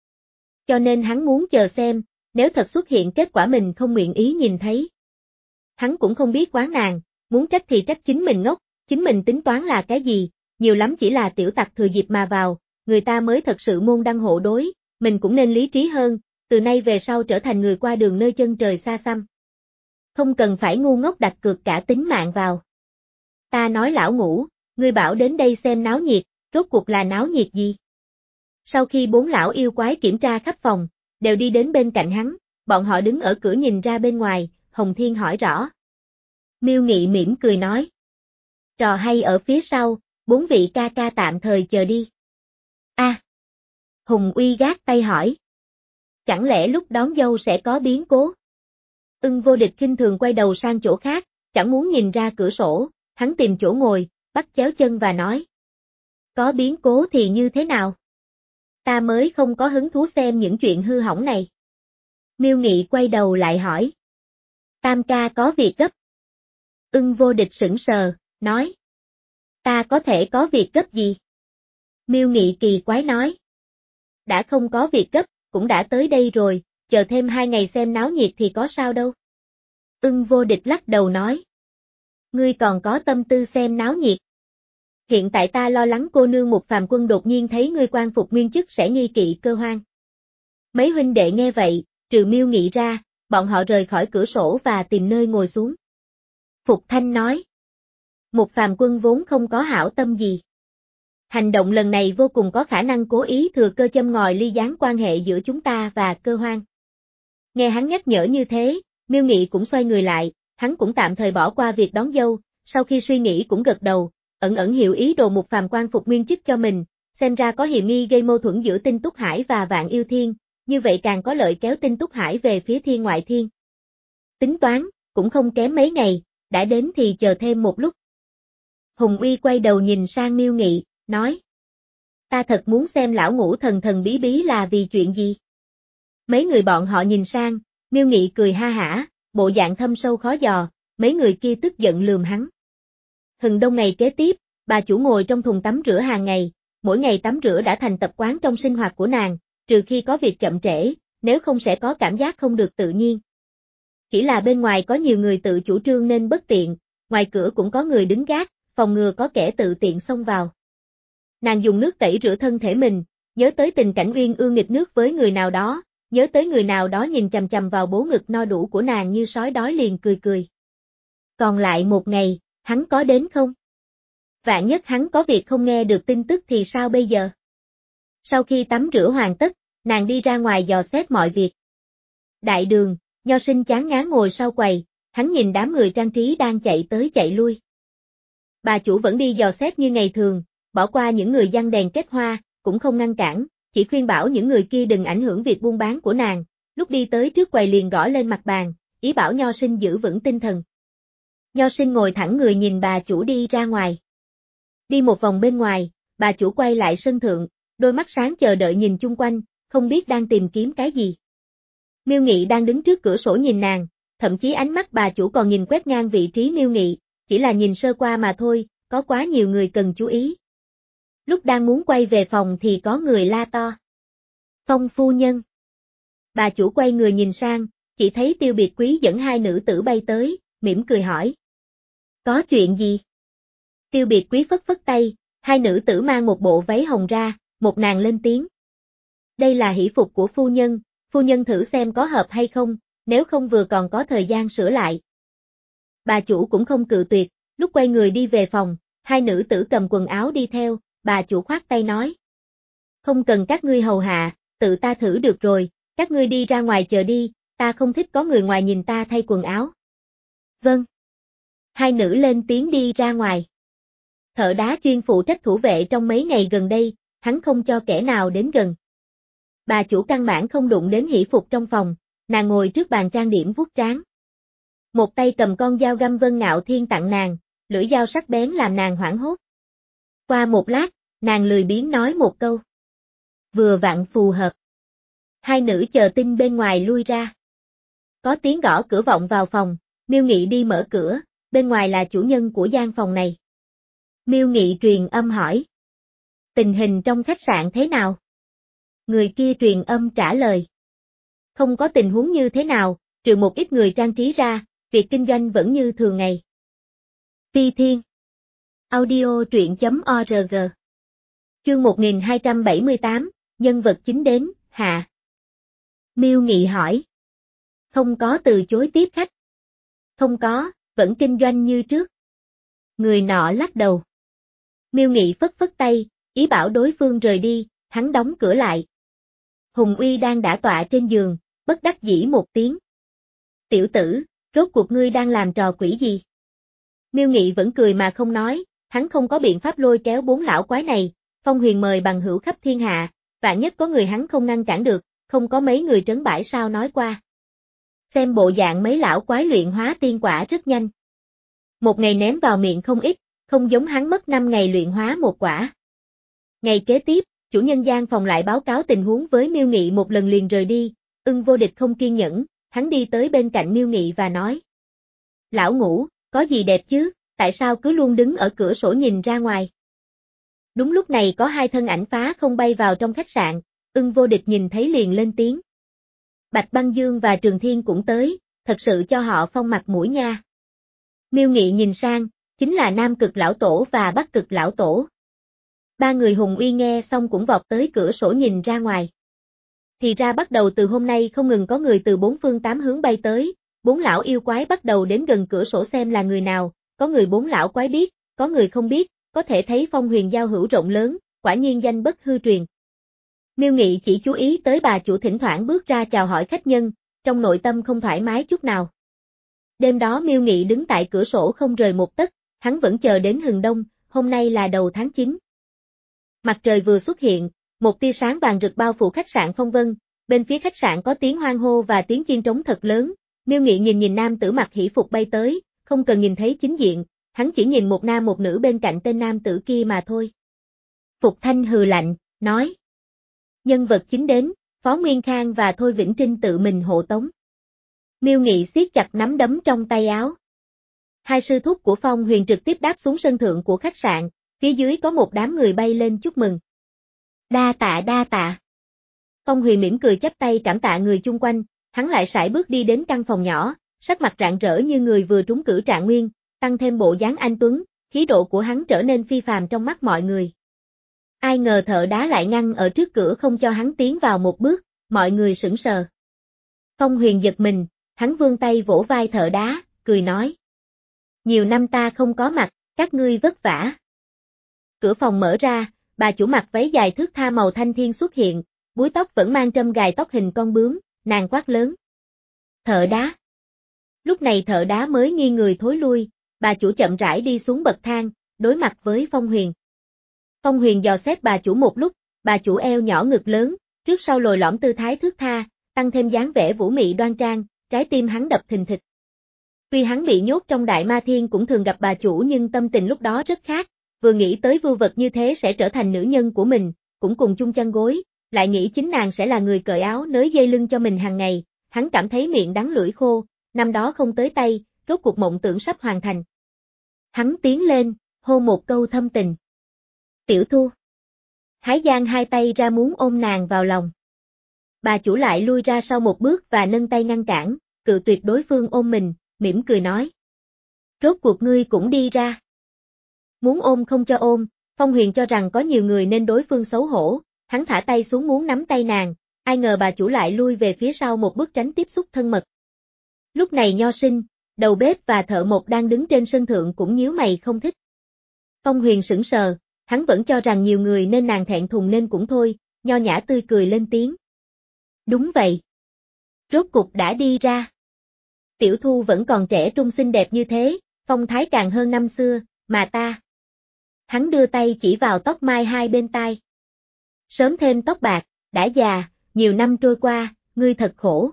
Cho nên hắn muốn chờ xem, nếu thật xuất hiện kết quả mình không nguyện ý nhìn thấy. Hắn cũng không biết quán nàng, muốn trách thì trách chính mình ngốc, chính mình tính toán là cái gì, nhiều lắm chỉ là tiểu tặc thừa dịp mà vào, người ta mới thật sự môn đăng hộ đối, mình cũng nên lý trí hơn, từ nay về sau trở thành người qua đường nơi chân trời xa xăm. Không cần phải ngu ngốc đặt cược cả tính mạng vào. Ta nói lão Ngũ, ngươi bảo đến đây xem náo nhiệt, rốt cuộc là náo nhiệt gì? Sau khi bốn lão yêu quái kiểm tra khắp phòng, đều đi đến bên cạnh hắn, bọn họ đứng ở cửa nhìn ra bên ngoài, Hồng Thiên hỏi rõ. Miêu Nghị mỉm cười nói. Trò hay ở phía sau, bốn vị ca ca tạm thời chờ đi. A. À, Hùng Uy gác tay hỏi. Chẳng lẽ lúc đón dâu sẽ có biến cố? Ưng Vô Địch khinh thường quay đầu sang chỗ khác, chẳng muốn nhìn ra cửa sổ, hắn tìm chỗ ngồi, bắt chéo chân và nói. Có biến cố thì như thế nào? Ta mới không có hứng thú xem những chuyện hư hỏng này. Miêu Nghị quay đầu lại hỏi. Tam ca có việc gấp. Ưng Vô Địch sững sờ, nói. Ta có thể có việc gấp gì? Miêu Nghị kỳ quái nói. Đã không có việc gấp, cũng đã tới đây rồi, chờ thêm hai ngày xem náo nhiệt thì có sao đâu. Ưng Vô Địch lắc đầu nói. Ngươi còn có tâm tư xem náo nhiệt. Hiện tại ta lo lắng cô nương Một Phàm Quân đột nhiên thấy ngươi quan phục nguyên chức sẽ nghi kỵ cơ hoang. Mấy huynh đệ nghe vậy, trừ Miêu Nghị ra, bọn họ rời khỏi cửa sổ và tìm nơi ngồi xuống. Phục Thanh nói. Một Phàm Quân vốn không có hảo tâm gì. Hành động lần này vô cùng có khả năng cố ý thừa cơ châm ngòi ly gián quan hệ giữa chúng ta và cơ hoang. Nghe hắn nhắc nhở như thế, Miêu Nghị cũng xoay người lại, hắn cũng tạm thời bỏ qua việc đón dâu, sau khi suy nghĩ cũng gật đầu, ẩn ẩn hiểu ý đồ Một Phàm quan phục nguyên chức cho mình, xem ra có hiềm nghi gây mâu thuẫn giữa Tinh Túc Hải và Vạn Yêu Thiên, như vậy càng có lợi kéo Tinh Túc Hải về phía Thiên Ngoại Thiên. Tính toán, cũng không kém mấy ngày, đã đến thì chờ thêm một lúc. Hùng Uy quay đầu nhìn sang Miêu Nghị, nói. Ta thật muốn xem lão Ngũ thần thần bí bí là vì chuyện gì. Mấy người bọn họ nhìn sang, Miêu Nghị cười ha hả, bộ dạng thâm sâu khó dò, mấy người kia tức giận lườm hắn. Hừng đông ngày kế tiếp, bà chủ ngồi trong thùng tắm rửa hàng ngày, mỗi ngày tắm rửa đã thành tập quán trong sinh hoạt của nàng, trừ khi có việc chậm trễ, nếu không sẽ có cảm giác không được tự nhiên. Chỉ là bên ngoài có nhiều người tự chủ trương nên bất tiện, ngoài cửa cũng có người đứng gác, phòng ngừa có kẻ tự tiện xông vào. Nàng dùng nước tẩy rửa thân thể mình, nhớ tới tình cảnh uyên ương nghịch nước với người nào đó, nhớ tới người nào đó nhìn chằm chằm vào bố ngực no đủ của nàng như sói đói liền cười cười. Còn lại một ngày, hắn có đến không? Vạn nhất hắn có việc không nghe được tin tức thì sao bây giờ? Sau khi tắm rửa hoàn tất, nàng đi ra ngoài dò xét mọi việc. Đại đường, Nho Sinh chán ngán ngồi sau quầy, hắn nhìn đám người trang trí đang chạy tới chạy lui. Bà chủ vẫn đi dò xét như ngày thường, bỏ qua những người giăng đèn kết hoa, cũng không ngăn cản, chỉ khuyên bảo những người kia đừng ảnh hưởng việc buôn bán của nàng, lúc đi tới trước quầy liền gõ lên mặt bàn, ý bảo Nho Sinh giữ vững tinh thần. Nho Sinh ngồi thẳng người nhìn bà chủ đi ra ngoài. Đi một vòng bên ngoài, bà chủ quay lại sân thượng, đôi mắt sáng chờ đợi nhìn chung quanh, không biết đang tìm kiếm cái gì. Miêu Nghị đang đứng trước cửa sổ nhìn nàng, thậm chí ánh mắt bà chủ còn nhìn quét ngang vị trí Miêu Nghị, chỉ là nhìn sơ qua mà thôi, có quá nhiều người cần chú ý. Lúc đang muốn quay về phòng thì có người la to. Phong phu nhân. Bà chủ quay người nhìn sang, chỉ thấy Tiêu Biệt Quý dẫn hai nữ tử bay tới, mỉm cười hỏi. Có chuyện gì? Tiêu Biệt Quý phất phất tay, hai nữ tử mang một bộ váy hồng ra, một nàng lên tiếng. Đây là hỷ phục của phu nhân, phu nhân thử xem có hợp hay không, nếu không vừa còn có thời gian sửa lại. Bà chủ cũng không cự tuyệt, lúc quay người đi về phòng, hai nữ tử cầm quần áo đi theo, bà chủ khoát tay nói. Không cần các ngươi hầu hạ, tự ta thử được rồi, các ngươi đi ra ngoài chờ đi, ta không thích có người ngoài nhìn ta thay quần áo. Vâng. Hai nữ lên tiếng đi ra ngoài. Thợ đá chuyên phụ trách thủ vệ trong mấy ngày gần đây, hắn không cho kẻ nào đến gần. Bà chủ căn bản không đụng đến hỷ phục trong phòng, nàng ngồi trước bàn trang điểm vuốt trán. Một tay cầm con dao găm Vân Ngạo Thiên tặng nàng, lưỡi dao sắc bén làm nàng hoảng hốt. Qua một lát, nàng lười biếng nói một câu. Vừa vặn phù hợp. Hai nữ chờ tin bên ngoài lui ra. Có tiếng gõ cửa vọng vào phòng, Miêu Nghị đi mở cửa, bên ngoài là chủ nhân của gian phòng này. Miêu Nghị truyền âm hỏi. Tình hình trong khách sạn thế nào? Người kia truyền âm trả lời. Không có tình huống như thế nào, trừ một ít người trang trí ra, việc kinh doanh vẫn như thường ngày. Phi Thiên. Audio truyện chấm org. Chương một nghìn hai trăm bảy mươi tám, nhân vật chính đến, hạ. Miêu Nghị hỏi. Không có từ chối tiếp khách. Không có, vẫn kinh doanh như trước. Người nọ lắc đầu. Miêu Nghị phất phất tay, ý bảo đối phương rời đi, hắn đóng cửa lại. Hùng Uy đang đã tọa trên giường, bất đắc dĩ một tiếng. Tiểu tử, rốt cuộc ngươi đang làm trò quỷ gì? Miêu Nghị vẫn cười mà không nói, hắn không có biện pháp lôi kéo bốn lão quái này, Phong Huyền mời bằng hữu khắp thiên hạ, vạn nhất có người hắn không ngăn cản được, không có mấy người trấn bãi sao nói qua. Xem bộ dạng mấy lão quái luyện hóa tiên quả rất nhanh. Một ngày ném vào miệng không ít, không giống hắn mất năm ngày luyện hóa một quả. Ngày kế tiếp, chủ nhân gian phòng lại báo cáo tình huống với Miêu Nghị một lần liền rời đi, Ưng Vô Địch không kiên nhẫn, hắn đi tới bên cạnh Miêu Nghị và nói. Lão Ngũ, có gì đẹp chứ, tại sao cứ luôn đứng ở cửa sổ nhìn ra ngoài? Đúng lúc này có hai thân ảnh phá không bay vào trong khách sạn, Ưng Vô Địch nhìn thấy liền lên tiếng. Bạch Băng Dương và Trường Thiên cũng tới, thật sự cho họ phong mặt mũi nha. Miêu Nghị nhìn sang, chính là Nam Cực Lão Tổ và Bắc Cực Lão Tổ. Ba người Hùng Uy nghe xong cũng vọt tới cửa sổ nhìn ra ngoài. Thì ra bắt đầu từ hôm nay không ngừng có người từ bốn phương tám hướng bay tới, bốn lão yêu quái bắt đầu đến gần cửa sổ xem là người nào, có người bốn lão quái biết, có người không biết, có thể thấy Phong Huyền giao hữu rộng lớn, quả nhiên danh bất hư truyền. Miêu Nghị chỉ chú ý tới bà chủ thỉnh thoảng bước ra chào hỏi khách nhân, trong nội tâm không thoải mái chút nào. Đêm đó Miêu Nghị đứng tại cửa sổ không rời một tấc, hắn vẫn chờ đến hừng đông, hôm nay là đầu tháng chín. Mặt trời vừa xuất hiện, một tia sáng vàng rực bao phủ khách sạn Phong Vân, bên phía khách sạn có tiếng hoan hô và tiếng chiên trống thật lớn. Miêu Nghị nhìn nhìn nam tử mặc hỷ phục bay tới, không cần nhìn thấy chính diện, hắn chỉ nhìn một nam một nữ bên cạnh tên nam tử kia mà thôi. Phục Thanh hừ lạnh, nói. Nhân vật chính đến, Phó Nguyên Khang và Thôi Vĩnh Trinh tự mình hộ tống. Miêu Nghị siết chặt nắm đấm trong tay áo. Hai sư thúc của Phong Huyền trực tiếp đáp xuống sân thượng của khách sạn, phía dưới có một đám người bay lên chúc mừng. Đa tạ đa tạ. Phong Huyền mỉm cười chắp tay cảm tạ người chung quanh, hắn lại sải bước đi đến căn phòng nhỏ, sắc mặt rạng rỡ như người vừa trúng cử trạng nguyên, tăng thêm bộ dáng anh tuấn, khí độ của hắn trở nên phi phàm trong mắt mọi người. Ai ngờ thợ đá lại ngăn ở trước cửa không cho hắn tiến vào một bước, mọi người sững sờ. Phong Huyền giật mình, hắn vươn tay vỗ vai thợ đá, cười nói. Nhiều năm ta không có mặt, các ngươi vất vả. Cửa phòng mở ra, bà chủ mặc váy dài thước tha màu thanh thiên xuất hiện, búi tóc vẫn mang trâm gài tóc hình con bướm, nàng quát lớn. Thợ đá. Lúc này thợ đá mới nghiêng người thối lui, bà chủ chậm rãi đi xuống bậc thang, đối mặt với Phong Huyền. Phong Huyền dò xét bà chủ một lúc, bà chủ eo nhỏ ngực lớn, trước sau lồi lõm tư thái thước tha, tăng thêm dáng vẻ vũ mị đoan trang, trái tim hắn đập thình thịch. Tuy hắn bị nhốt trong Đại Ma Thiên cũng thường gặp bà chủ nhưng tâm tình lúc đó rất khác, vừa nghĩ tới vưu vật như thế sẽ trở thành nữ nhân của mình, cũng cùng chung chăn gối, lại nghĩ chính nàng sẽ là người cởi áo nới dây lưng cho mình hàng ngày, hắn cảm thấy miệng đắng lưỡi khô, năm đó không tới tay, rốt cuộc mộng tưởng sắp hoàn thành. Hắn tiến lên, hô một câu thâm tình. Tiểu Thu. Thái Giang hai tay ra muốn ôm nàng vào lòng. Bà chủ lại lui ra sau một bước và nâng tay ngăn cản, cự tuyệt đối phương ôm mình, mỉm cười nói. Rốt cuộc ngươi cũng đi ra. Muốn ôm không cho ôm, Phong Huyền cho rằng có nhiều người nên đối phương xấu hổ, hắn thả tay xuống muốn nắm tay nàng, ai ngờ bà chủ lại lui về phía sau một bước tránh tiếp xúc thân mật. Lúc này Nho Sinh, đầu bếp và thợ mộc đang đứng trên sân thượng cũng nhíu mày không thích. Phong Huyền sững sờ, hắn vẫn cho rằng nhiều người nên nàng thẹn thùng nên cũng thôi, nho nhã tươi cười lên tiếng. Đúng vậy. Rốt cục đã đi ra. Tiểu Thu vẫn còn trẻ trung xinh đẹp như thế, phong thái càng hơn năm xưa, mà ta. Hắn đưa tay chỉ vào tóc mai hai bên tai. Sớm thêm tóc bạc, đã già, nhiều năm trôi qua, ngươi thật khổ.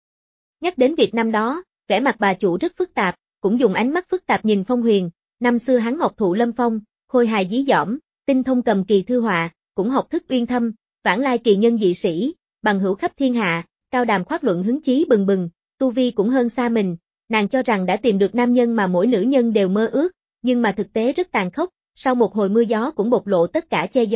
Nhắc đến việc năm đó, vẻ mặt bà chủ rất phức tạp, cũng dùng ánh mắt phức tạp nhìn Phong Huyền, năm xưa hắn ngọc thụ lâm phong, khôi hài dí dỏm, tinh thông cầm kỳ thư họa, cũng học thức uyên thâm, vãng lai kỳ nhân dị sĩ, bằng hữu khắp thiên hạ, cao đàm khoác luận hứng chí bừng bừng, tu vi cũng hơn xa mình, nàng cho rằng đã tìm được nam nhân mà mỗi nữ nhân đều mơ ước, nhưng mà thực tế rất tàn khốc, sau một hồi mưa gió cũng bộc lộ tất cả che giấu,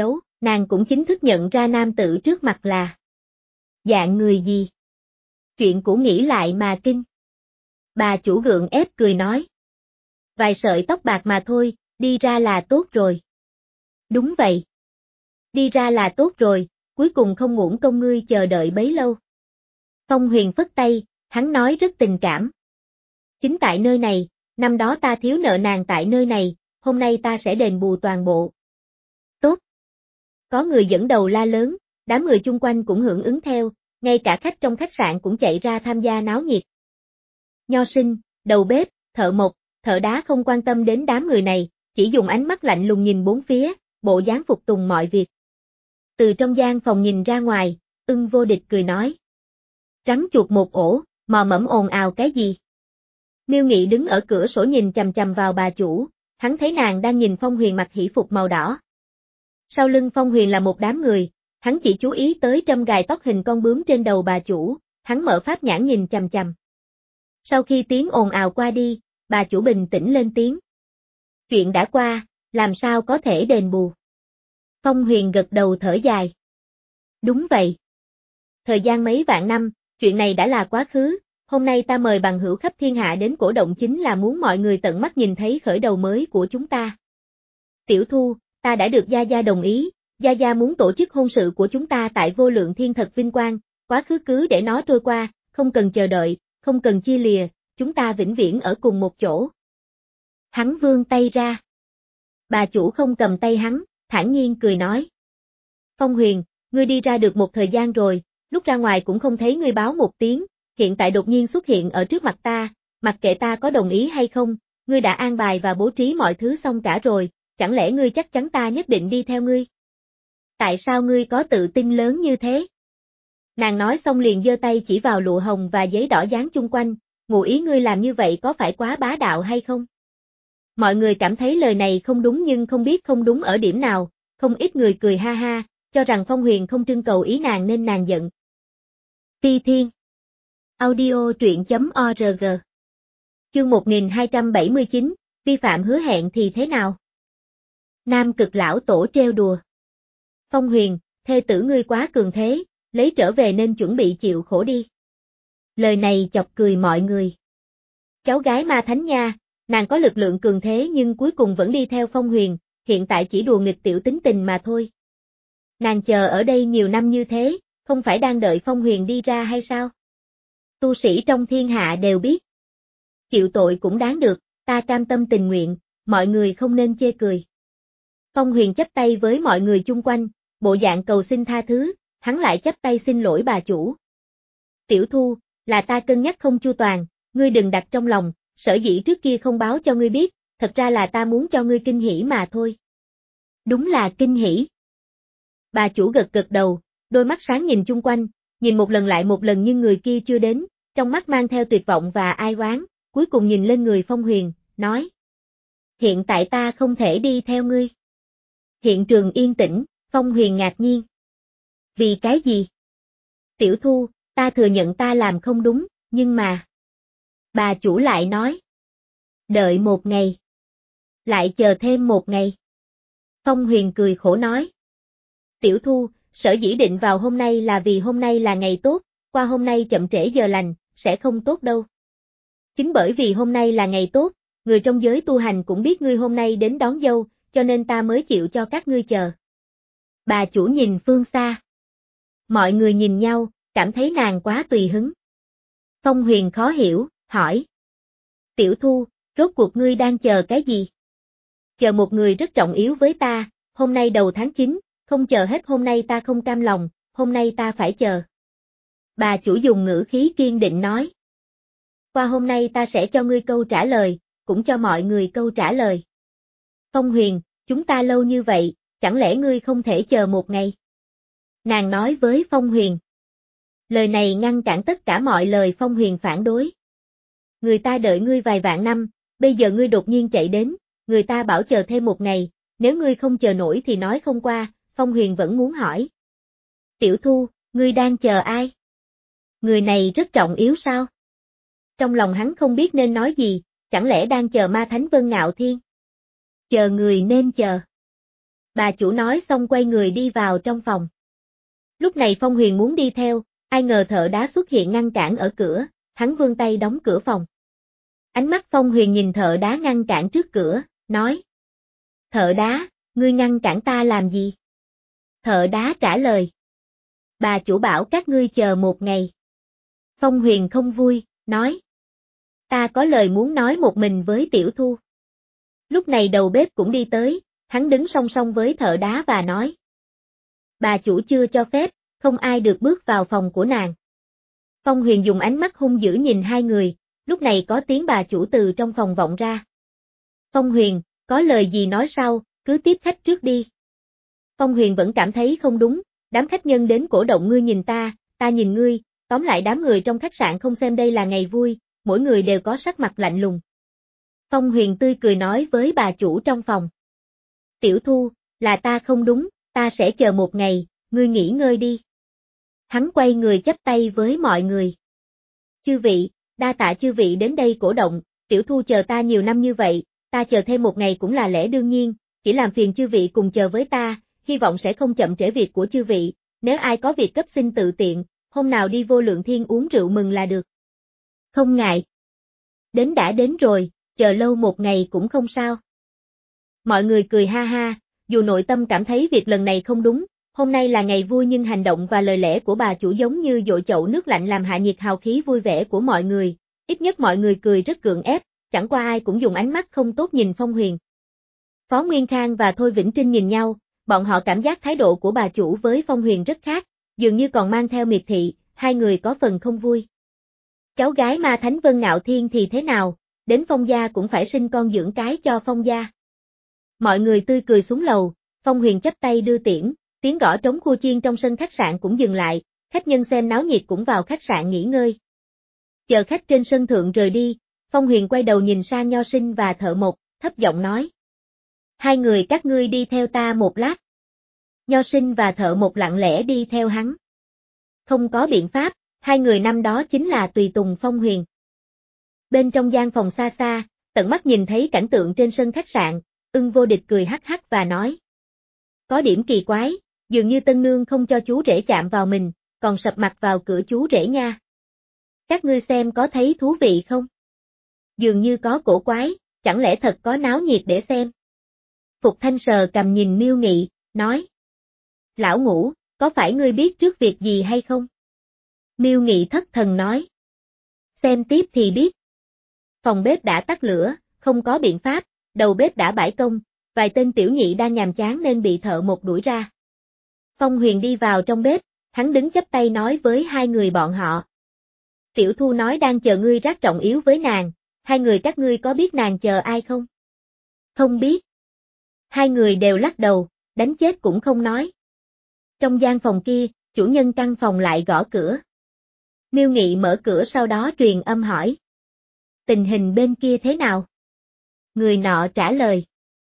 Nàng cũng chính thức nhận ra nam tử trước mặt là dạng người gì. Chuyện cũ nghĩ lại mà kinh. Bà chủ gượng ép cười nói. Vài sợi tóc bạc mà thôi, đi ra là tốt rồi. Đúng vậy. Đi ra là tốt rồi, cuối cùng không uổng công ngươi chờ đợi bấy lâu. Phong Huyền phất tay, hắn nói rất tình cảm. Chính tại nơi này, năm đó ta thiếu nợ nàng tại nơi này, hôm nay ta sẽ đền bù toàn bộ. Tốt. Có người dẫn đầu la lớn, đám người chung quanh cũng hưởng ứng theo, ngay cả khách trong khách sạn cũng chạy ra tham gia náo nhiệt. Nho sinh, đầu bếp, thợ mộc, thợ đá không quan tâm đến đám người này, chỉ dùng ánh mắt lạnh lùng nhìn bốn phía, bộ dáng phục tùng mọi việc. Từ trong gian phòng nhìn ra ngoài, Ưng Vô Địch cười nói. Rắn chuột một ổ, mò mẫm ồn ào cái gì? Miêu Nghị đứng ở cửa sổ nhìn chằm chằm vào bà chủ, hắn thấy nàng đang nhìn Phong Huyền mặc hỷ phục màu đỏ. Sau lưng Phong Huyền là một đám người, hắn chỉ chú ý tới trâm gài tóc hình con bướm trên đầu bà chủ, hắn mở pháp nhãn nhìn chằm chằm. Sau khi tiếng ồn ào qua đi, bà chủ bình tĩnh lên tiếng. Chuyện đã qua, làm sao có thể đền bù? Phong Huyền gật đầu thở dài. Đúng vậy. Thời gian mấy vạn năm, chuyện này đã là quá khứ, hôm nay ta mời bằng hữu khắp thiên hạ đến cổ động chính là muốn mọi người tận mắt nhìn thấy khởi đầu mới của chúng ta. Tiểu Thu, ta đã được Gia Gia đồng ý, Gia Gia muốn tổ chức hôn sự của chúng ta tại Vô Lượng Thiên thật vinh quang, quá khứ cứ để nó trôi qua, không cần chờ đợi, không cần chia lìa, chúng ta vĩnh viễn ở cùng một chỗ. Hắn vươn tay ra. Bà chủ không cầm tay hắn, thản nhiên cười nói. Phong Huyền, ngươi đi ra được một thời gian rồi, lúc ra ngoài cũng không thấy ngươi báo một tiếng, hiện tại đột nhiên xuất hiện ở trước mặt ta, mặc kệ ta có đồng ý hay không, ngươi đã an bài và bố trí mọi thứ xong cả rồi, chẳng lẽ ngươi chắc chắn ta nhất định đi theo ngươi? Tại sao ngươi có tự tin lớn như thế? Nàng nói xong liền giơ tay chỉ vào lụa hồng và giấy đỏ dán chung quanh, ngụ ý ngươi làm như vậy có phải quá bá đạo hay không? Mọi người cảm thấy lời này không đúng nhưng không biết không đúng ở điểm nào, không ít người cười ha ha, cho rằng Phong Huyền không trưng cầu ý nàng nên nàng giận. Ti Thiên Audio truyện.org Chương một nghìn hai trăm bảy mươi chín, vi phạm hứa hẹn thì thế nào? Nam Cực lão tổ trêu đùa. Phong Huyền, thê tử ngươi quá cường thế, lấy trở về nên chuẩn bị chịu khổ đi. Lời này chọc cười mọi người. Cháu gái ma thánh nha, nàng có lực lượng cường thế nhưng cuối cùng vẫn đi theo Phong Huyền, hiện tại chỉ đùa nghịch tiểu tính tình mà thôi. Nàng chờ ở đây nhiều năm như thế, không phải đang đợi Phong Huyền đi ra hay sao? Tu sĩ trong thiên hạ đều biết. Chịu tội cũng đáng được, ta cam tâm tình nguyện, mọi người không nên chê cười. Phong Huyền chắp tay với mọi người chung quanh, bộ dạng cầu xin tha thứ, hắn lại chắp tay xin lỗi bà chủ. Tiểu Thu, là ta cân nhắc không chu toàn, ngươi đừng đặt trong lòng, sở dĩ trước kia không báo cho ngươi biết, thật ra là ta muốn cho ngươi kinh hỉ mà thôi. Đúng là kinh hỉ. Bà chủ gật gật đầu, đôi mắt sáng nhìn chung quanh, nhìn một lần lại một lần nhưng người kia chưa đến, trong mắt mang theo tuyệt vọng và ai oán, cuối cùng nhìn lên người Phong Huyền, nói. Hiện tại ta không thể đi theo ngươi. Hiện trường yên tĩnh, Phong Huyền ngạc nhiên. Vì cái gì? Tiểu Thu, ta thừa nhận ta làm không đúng, nhưng mà... Bà chủ lại nói. Đợi một ngày. Lại chờ thêm một ngày. Phong Huyền cười khổ nói. Tiểu Thu, sở dĩ định vào hôm nay là vì hôm nay là ngày tốt, qua hôm nay chậm trễ giờ lành, sẽ không tốt đâu. Chính bởi vì hôm nay là ngày tốt, người trong giới tu hành cũng biết ngươi hôm nay đến đón dâu, cho nên ta mới chịu cho các ngươi chờ. Bà chủ nhìn phương xa. Mọi người nhìn nhau, cảm thấy nàng quá tùy hứng. Phong Huyền khó hiểu, hỏi. Tiểu Thu, rốt cuộc ngươi đang chờ cái gì? Chờ một người rất trọng yếu với ta, hôm nay đầu tháng chín, không chờ hết hôm nay ta không cam lòng, hôm nay ta phải chờ. Bà chủ dùng ngữ khí kiên định nói. Qua hôm nay ta sẽ cho ngươi câu trả lời, cũng cho mọi người câu trả lời. Phong Huyền, chúng ta lâu như vậy, chẳng lẽ ngươi không thể chờ một ngày? Nàng nói với Phong Huyền. Lời này ngăn cản tất cả mọi lời Phong Huyền phản đối. Người ta đợi ngươi vài vạn năm, bây giờ ngươi đột nhiên chạy đến, người ta bảo chờ thêm một ngày, nếu ngươi không chờ nổi thì nói không qua, Phong Huyền vẫn muốn hỏi. Tiểu Thu, ngươi đang chờ ai? Người này rất trọng yếu sao? Trong lòng hắn không biết nên nói gì, chẳng lẽ đang chờ ma thánh Vân Ngạo Thiên? Chờ người nên chờ. Bà chủ nói xong quay người đi vào trong phòng. Lúc này Phong Huyền muốn đi theo, ai ngờ thợ đá xuất hiện ngăn cản ở cửa, hắn vươn tay đóng cửa phòng. Ánh mắt Phong Huyền nhìn thợ đá ngăn cản trước cửa, nói. Thợ đá, ngươi ngăn cản ta làm gì? Thợ đá trả lời. Bà chủ bảo các ngươi chờ một ngày. Phong Huyền không vui, nói. Ta có lời muốn nói một mình với Tiểu Thu. Lúc này đầu bếp cũng đi tới, hắn đứng song song với thợ đá và nói. Bà chủ chưa cho phép, không ai được bước vào phòng của nàng. Phong Huyền dùng ánh mắt hung dữ nhìn hai người, lúc này có tiếng bà chủ từ trong phòng vọng ra. Phong Huyền, có lời gì nói sau, cứ tiếp khách trước đi. Phong Huyền vẫn cảm thấy không đúng, đám khách nhân đến cổ động ngươi nhìn ta, ta nhìn ngươi, tóm lại đám người trong khách sạn không xem đây là ngày vui, mỗi người đều có sắc mặt lạnh lùng. Phong Huyền tươi cười nói với bà chủ trong phòng. Tiểu Thu, là ta không đúng, ta sẽ chờ một ngày, ngươi nghỉ ngơi đi. Hắn quay người chắp tay với mọi người. Chư vị, đa tạ chư vị đến đây cổ động, Tiểu Thu chờ ta nhiều năm như vậy, ta chờ thêm một ngày cũng là lẽ đương nhiên, chỉ làm phiền chư vị cùng chờ với ta, hy vọng sẽ không chậm trễ việc của chư vị, nếu ai có việc cấp xin tự tiện, hôm nào đi Vô Lượng Thiên uống rượu mừng là được. Không ngại. Đến đã đến rồi, chờ lâu một ngày cũng không sao. Mọi người cười ha ha, dù nội tâm cảm thấy việc lần này không đúng, hôm nay là ngày vui nhưng hành động và lời lẽ của bà chủ giống như dội chậu nước lạnh làm hạ nhiệt hào khí vui vẻ của mọi người, ít nhất mọi người cười rất gượng ép, chẳng qua ai cũng dùng ánh mắt không tốt nhìn Phong Huyền. Phó Nguyên Khang và Thôi Vĩnh Trinh nhìn nhau, bọn họ cảm giác thái độ của bà chủ với Phong Huyền rất khác, dường như còn mang theo miệt thị, hai người có phần không vui. Cháu gái Ma Thánh Vân Ngạo Thiên thì thế nào, đến Phong gia cũng phải sinh con dưỡng cái cho Phong gia. Mọi người tươi cười xuống lầu, Phong Huyền chắp tay đưa tiễn, tiếng gõ trống khua chiên trong sân khách sạn cũng dừng lại, khách nhân xem náo nhiệt cũng vào khách sạn nghỉ ngơi. Chờ khách trên sân thượng rời đi, Phong Huyền quay đầu nhìn sang Nho Sinh và Thợ Mộc, thấp giọng nói. Hai người các ngươi đi theo ta một lát. Nho Sinh và Thợ Mộc lặng lẽ đi theo hắn. Không có biện pháp, hai người năm đó chính là tùy tùng Phong Huyền. Bên trong gian phòng xa xa, tận mắt nhìn thấy cảnh tượng trên sân khách sạn, Ưng Vô Địch cười hắc hắc và nói. Có điểm kỳ quái, dường như tân nương không cho chú rể chạm vào mình, còn sập mặt vào cửa chú rể nha. Các ngươi xem có thấy thú vị không? Dường như có cổ quái, chẳng lẽ thật có náo nhiệt để xem? Phục Thanh sờ cầm nhìn Miêu Nghị, nói. Lão Ngũ, có phải ngươi biết trước việc gì hay không? Miêu Nghị thất thần nói. Xem tiếp thì biết. Phòng bếp đã tắt lửa, không có biện pháp, đầu bếp đã bãi công, vài tên tiểu nhị đang nhàm chán nên bị Thợ Mộc đuổi ra. Phong Huyền đi vào trong bếp, hắn đứng chắp tay nói với hai người bọn họ. Tiểu Thu nói đang chờ ngươi rát trọng yếu với nàng, hai người các ngươi có biết nàng chờ ai không? Không biết. Hai người đều lắc đầu, đánh chết cũng không nói. Trong gian phòng kia, chủ nhân căn phòng lại gõ cửa. Miêu Nghị mở cửa sau đó truyền âm hỏi. Tình hình bên kia thế nào? Người nọ trả lời.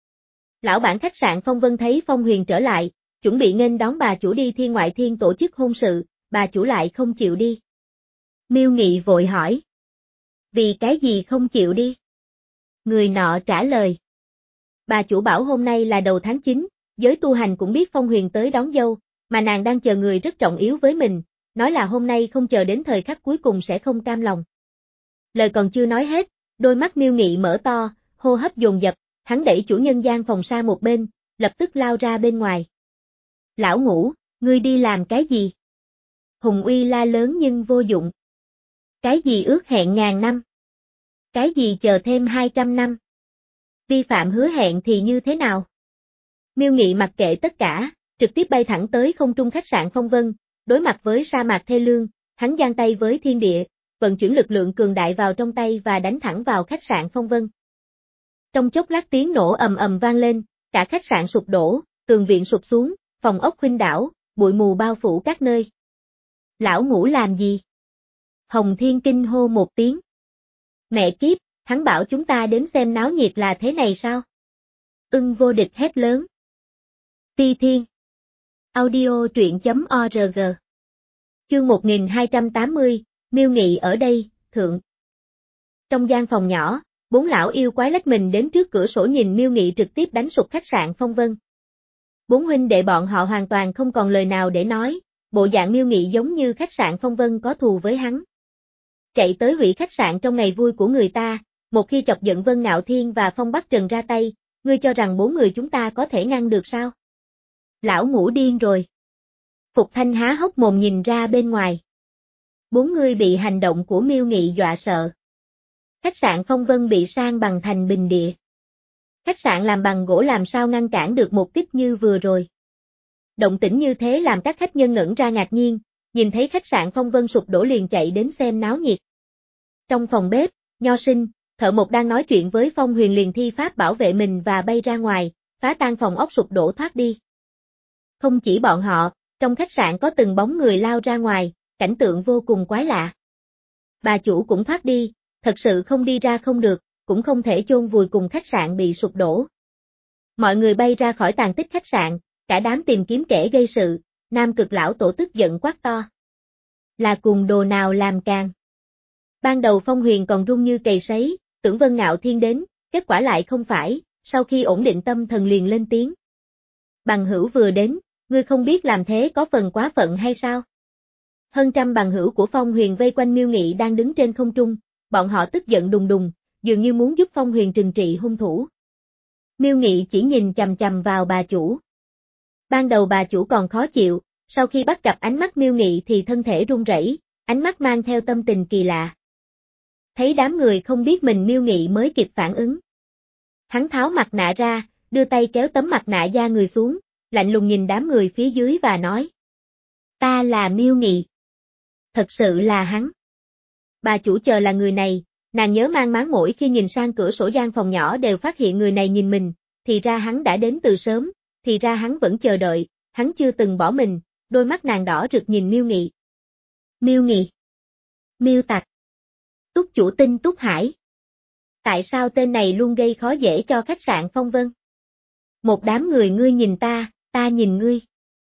Lão bản khách sạn Phong Vân thấy Phong Huyền trở lại, chuẩn bị nghênh đón bà chủ đi Thiên Ngoại Thiên tổ chức hôn sự, bà chủ lại không chịu đi. Miêu Nghị vội hỏi. Vì cái gì không chịu đi? Người nọ trả lời. Bà chủ bảo hôm nay là đầu tháng chín, giới tu hành cũng biết Phong Huyền tới đón dâu, mà nàng đang chờ người rất trọng yếu với mình, nói là hôm nay không chờ đến thời khắc cuối cùng sẽ không cam lòng. Lời còn chưa nói hết, đôi mắt Miêu Nghị mở to, hô hấp dồn dập, hắn đẩy chủ nhân gian phòng xa một bên, lập tức lao ra bên ngoài. Lão Ngũ, ngươi đi làm cái gì? Hùng Uy la lớn nhưng vô dụng. Cái gì ước hẹn ngàn năm? Cái gì chờ thêm hai trăm năm? Vi phạm hứa hẹn thì như thế nào? Miêu Nghị mặc kệ tất cả, trực tiếp bay thẳng tới không trung khách sạn Phong Vân, đối mặt với sa mạc thê lương, hắn giang tay với thiên địa, vận chuyển lực lượng cường đại vào trong tay và đánh thẳng vào khách sạn Phong Vân. Trong chốc lát tiếng nổ ầm ầm vang lên, cả khách sạn sụp đổ, tường viện sụp xuống, phòng ốc khuynh đảo, bụi mù bao phủ các nơi. Lão Ngũ làm gì? Hồng Thiên kinh hô một tiếng. Mẹ kiếp, hắn bảo chúng ta đến xem náo nhiệt là thế này sao? Ưng Vô Địch hét lớn. Ti Thiên. Audio truyện chấm org. Chương một nghìn hai trăm tám mươi, Miêu Nghị ở đây, thượng. Trong gian phòng nhỏ, bốn lão yêu quái lách mình đến trước cửa sổ nhìn Miêu Nghị trực tiếp đánh sụp khách sạn Phong Vân. Bốn huynh đệ bọn họ hoàn toàn không còn lời nào để nói, bộ dạng Miêu Nghị giống như khách sạn Phong Vân có thù với hắn. Chạy tới hủy khách sạn trong ngày vui của người ta, một khi chọc giận Vân Ngạo Thiên và Phong Bắc Trần ra tay, ngươi cho rằng bốn người chúng ta có thể ngăn được sao? Lão ngủ điên rồi. Phục Thanh há hốc mồm nhìn ra bên ngoài. Bốn người bị hành động của Miêu Nghị dọa sợ. Khách sạn Phong Vân bị san bằng thành bình địa. Khách sạn làm bằng gỗ làm sao ngăn cản được một kích như vừa rồi. Động tĩnh như thế làm các khách nhân ngẩn ra ngạc nhiên, nhìn thấy khách sạn Phong Vân sụp đổ liền chạy đến xem náo nhiệt. Trong phòng bếp, Nho Sinh, Thợ Mộc đang nói chuyện với Phong Huyền liền thi pháp bảo vệ mình và bay ra ngoài, phá tan phòng ốc sụp đổ thoát đi. Không chỉ bọn họ, trong khách sạn có từng bóng người lao ra ngoài, cảnh tượng vô cùng quái lạ. Bà chủ cũng thoát đi, thật sự không đi ra không được, cũng không thể chôn vùi cùng khách sạn bị sụp đổ. Mọi người bay ra khỏi tàn tích khách sạn, cả đám tìm kiếm kẻ gây sự, Nam Cực lão tổ tức giận quát to. Là cùng đồ nào làm càng. Ban đầu Phong Huyền còn run như cầy sấy, tưởng Vân Ngạo Thiên đến, kết quả lại không phải, sau khi ổn định tâm thần liền lên tiếng. Bằng hữu vừa đến, ngươi không biết làm thế có phần quá phận hay sao? Hơn trăm bằng hữu của Phong Huyền vây quanh Miêu Nghị đang đứng trên không trung, bọn họ tức giận đùng đùng, dường như muốn giúp Phong Huyền trừng trị hung thủ. Miêu Nghị chỉ nhìn chằm chằm vào bà chủ. Ban đầu bà chủ còn khó chịu, sau khi bắt gặp ánh mắt Miêu Nghị thì thân thể run rẩy, ánh mắt mang theo tâm tình kỳ lạ. Thấy đám người không biết mình Miêu Nghị mới kịp phản ứng. Hắn tháo mặt nạ ra, đưa tay kéo tấm mặt nạ da người xuống, lạnh lùng nhìn đám người phía dưới và nói. Ta là Miêu Nghị. Thật sự là hắn. Bà chủ chờ là người này, nàng nhớ mang máng mỗi khi nhìn sang cửa sổ gian phòng nhỏ đều phát hiện người này nhìn mình, thì ra hắn đã đến từ sớm, thì ra hắn vẫn chờ đợi, hắn chưa từng bỏ mình, đôi mắt nàng đỏ rực nhìn Miêu Nghị. Miêu Nghị. Miêu Tặc. Túc chủ Tinh Túc Hải. Tại sao tên này luôn gây khó dễ cho khách sạn Phong Vân? Một đám người ngươi nhìn ta, ta nhìn ngươi.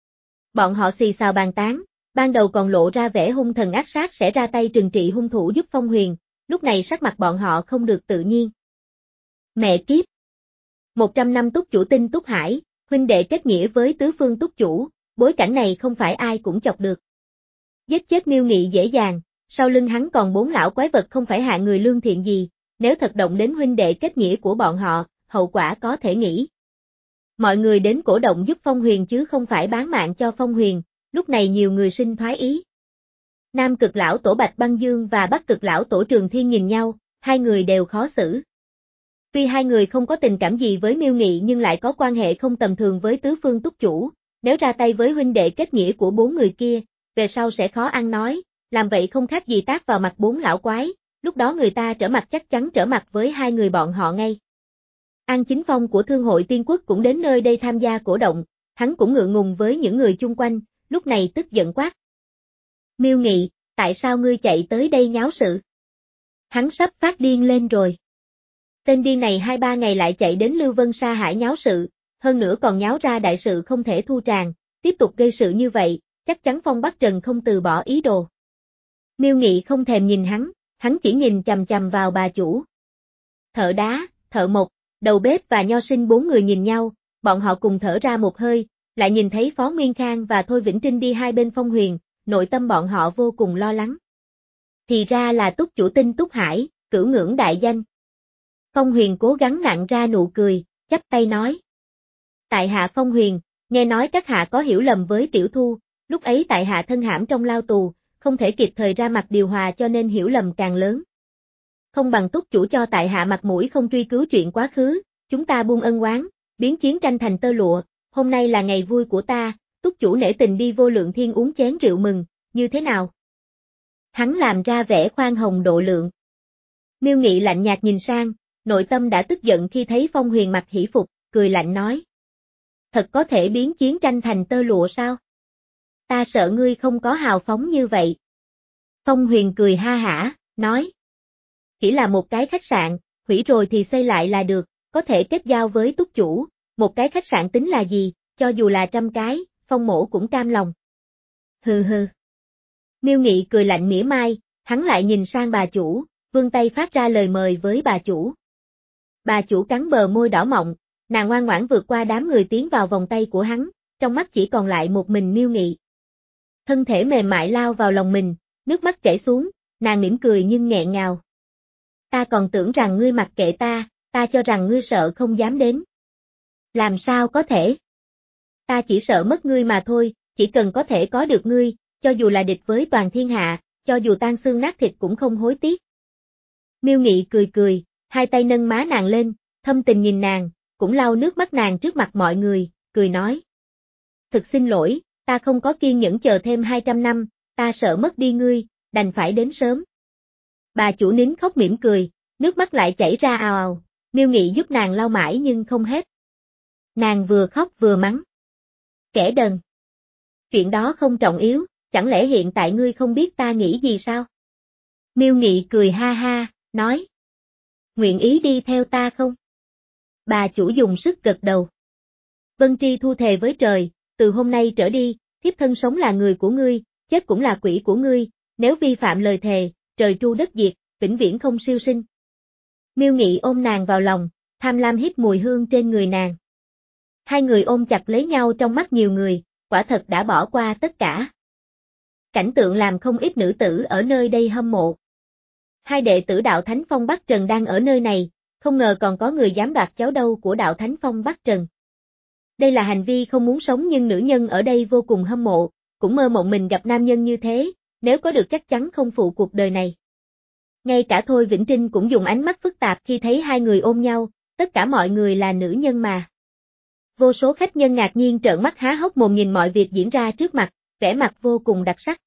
Bọn họ xì xào bàn tán, ban đầu còn lộ ra vẻ hung thần ác sát sẽ ra tay trừng trị hung thủ giúp Phong Huyền, lúc này sắc mặt bọn họ không được tự nhiên. Mẹ kiếp! Một trăm năm túc chủ Tinh Túc Hải, huynh đệ kết nghĩa với tứ phương túc chủ, bối cảnh này không phải ai cũng chọc được. Giết chết Miêu Nghị dễ dàng, sau lưng hắn còn bốn lão quái vật không phải hạng người lương thiện gì, nếu thật động đến huynh đệ kết nghĩa của bọn họ, hậu quả có thể nghĩ. Mọi người đến cổ động giúp Phong Huyền chứ không phải bán mạng cho Phong Huyền, lúc này nhiều người sinh thoái ý. Nam Cực lão tổ Bạch Băng Dương và Bắc Cực lão tổ Trường Thiên nhìn nhau, hai người đều khó xử. Tuy hai người không có tình cảm gì với Miêu Nghị nhưng lại có quan hệ không tầm thường với tứ phương túc chủ, nếu ra tay với huynh đệ kết nghĩa của bốn người kia, về sau sẽ khó ăn nói, làm vậy không khác gì tác vào mặt bốn lão quái, lúc đó người ta trở mặt chắc chắn trở mặt với hai người bọn họ ngay. An Chính Phong của Thương hội Tiên Quốc cũng đến nơi đây tham gia cổ động, hắn cũng ngượng ngùng với những người chung quanh, lúc này tức giận quát. Miêu Nghị, tại sao ngươi chạy tới đây nháo sự? Hắn sắp phát điên lên rồi. Tên điên này hai ba ngày lại chạy đến Lưu Vân Sa Hải nháo sự, hơn nữa còn nháo ra đại sự không thể thu tràng, tiếp tục gây sự như vậy, chắc chắn Phong Bắc Trần không từ bỏ ý đồ. Miêu Nghị không thèm nhìn hắn, hắn chỉ nhìn chằm chằm vào bà chủ. Thợ đá, Thợ Mộc, Đầu bếp và Nho Sinh bốn người nhìn nhau, bọn họ cùng thở ra một hơi, lại nhìn thấy Phó Nguyên Khang và Thôi Vĩnh Trinh đi hai bên Phong Huyền, nội tâm bọn họ vô cùng lo lắng. Thì ra là túc chủ Tinh Túc Hải, cửu ngưỡng đại danh. Phong Huyền cố gắng nặn ra nụ cười, chắp tay nói. Tại hạ Phong Huyền, nghe nói các hạ có hiểu lầm với Tiểu Thu, lúc ấy tại hạ thân hãm trong lao tù, không thể kịp thời ra mặt điều hòa cho nên hiểu lầm càng lớn. Không bằng túc chủ cho tại hạ mặt mũi không truy cứu chuyện quá khứ, chúng ta buông ân oán, biến chiến tranh thành tơ lụa, hôm nay là ngày vui của ta, túc chủ nể tình đi Vô Lượng Thiên uống chén rượu mừng, như thế nào? Hắn làm ra vẻ khoan hồng độ lượng. Miêu Nghị lạnh nhạt nhìn sang, nội tâm đã tức giận khi thấy Phong Huyền mặc hỷ phục, cười lạnh nói. Thật có thể biến chiến tranh thành tơ lụa sao? Ta sợ ngươi không có hào phóng như vậy. Phong Huyền cười ha hả, nói. Chỉ là một cái khách sạn, hủy rồi thì xây lại là được, có thể kết giao với túc chủ, một cái khách sạn tính là gì, cho dù là trăm cái, Phong mổ cũng cam lòng. Hừ hừ. Miêu Nghị cười lạnh mỉa mai, hắn lại nhìn sang bà chủ, vươn tay phát ra lời mời với bà chủ. Bà chủ cắn bờ môi đỏ mọng, nàng ngoan ngoãn vượt qua đám người tiến vào vòng tay của hắn, trong mắt chỉ còn lại một mình Miêu Nghị. Thân thể mềm mại lao vào lòng mình, nước mắt chảy xuống, nàng mỉm cười nhưng nghẹn ngào. Ta còn tưởng rằng ngươi mặc kệ ta, ta cho rằng ngươi sợ không dám đến. Làm sao có thể? Ta chỉ sợ mất ngươi mà thôi, chỉ cần có thể có được ngươi, cho dù là địch với toàn thiên hạ, cho dù tan xương nát thịt cũng không hối tiếc. Miêu Nghị cười cười, hai tay nâng má nàng lên, thâm tình nhìn nàng, cũng lau nước mắt nàng trước mặt mọi người, cười nói. Thực xin lỗi, ta không có kiên nhẫn chờ thêm hai trăm năm, ta sợ mất đi ngươi, đành phải đến sớm. Bà chủ nín khóc mỉm cười, nước mắt lại chảy ra ào ào, Miêu Nghị giúp nàng lau mãi nhưng không hết. Nàng vừa khóc vừa mắng. Kẻ đần. Chuyện đó không trọng yếu, chẳng lẽ hiện tại ngươi không biết ta nghĩ gì sao? Miêu Nghị cười ha ha, nói. Nguyện ý đi theo ta không? Bà chủ dùng sức gật đầu. Vân Tri thu thề với trời, từ hôm nay trở đi, thiếp thân sống là người của ngươi, chết cũng là quỷ của ngươi, nếu vi phạm lời thề, trời tru đất diệt, vĩnh viễn không siêu sinh. Miêu Nghị ôm nàng vào lòng, tham lam hít mùi hương trên người nàng. Hai người ôm chặt lấy nhau trong mắt nhiều người, quả thật đã bỏ qua tất cả. Cảnh tượng làm không ít nữ tử ở nơi đây hâm mộ. Hai đệ tử đạo Thánh Phong Bắc Trần đang ở nơi này, không ngờ còn có người dám đoạt cháu dâu của đạo Thánh Phong Bắc Trần. Đây là hành vi không muốn sống nhưng nữ nhân ở đây vô cùng hâm mộ, cũng mơ mộng mình gặp nam nhân như thế, nếu có được chắc chắn không phụ cuộc đời này. Ngay cả Thôi Vĩnh Trinh cũng dùng ánh mắt phức tạp khi thấy hai người ôm nhau, tất cả mọi người là nữ nhân mà. Vô số khách nhân ngạc nhiên trợn mắt há hốc mồm nhìn mọi việc diễn ra trước mặt, vẻ mặt vô cùng đặc sắc.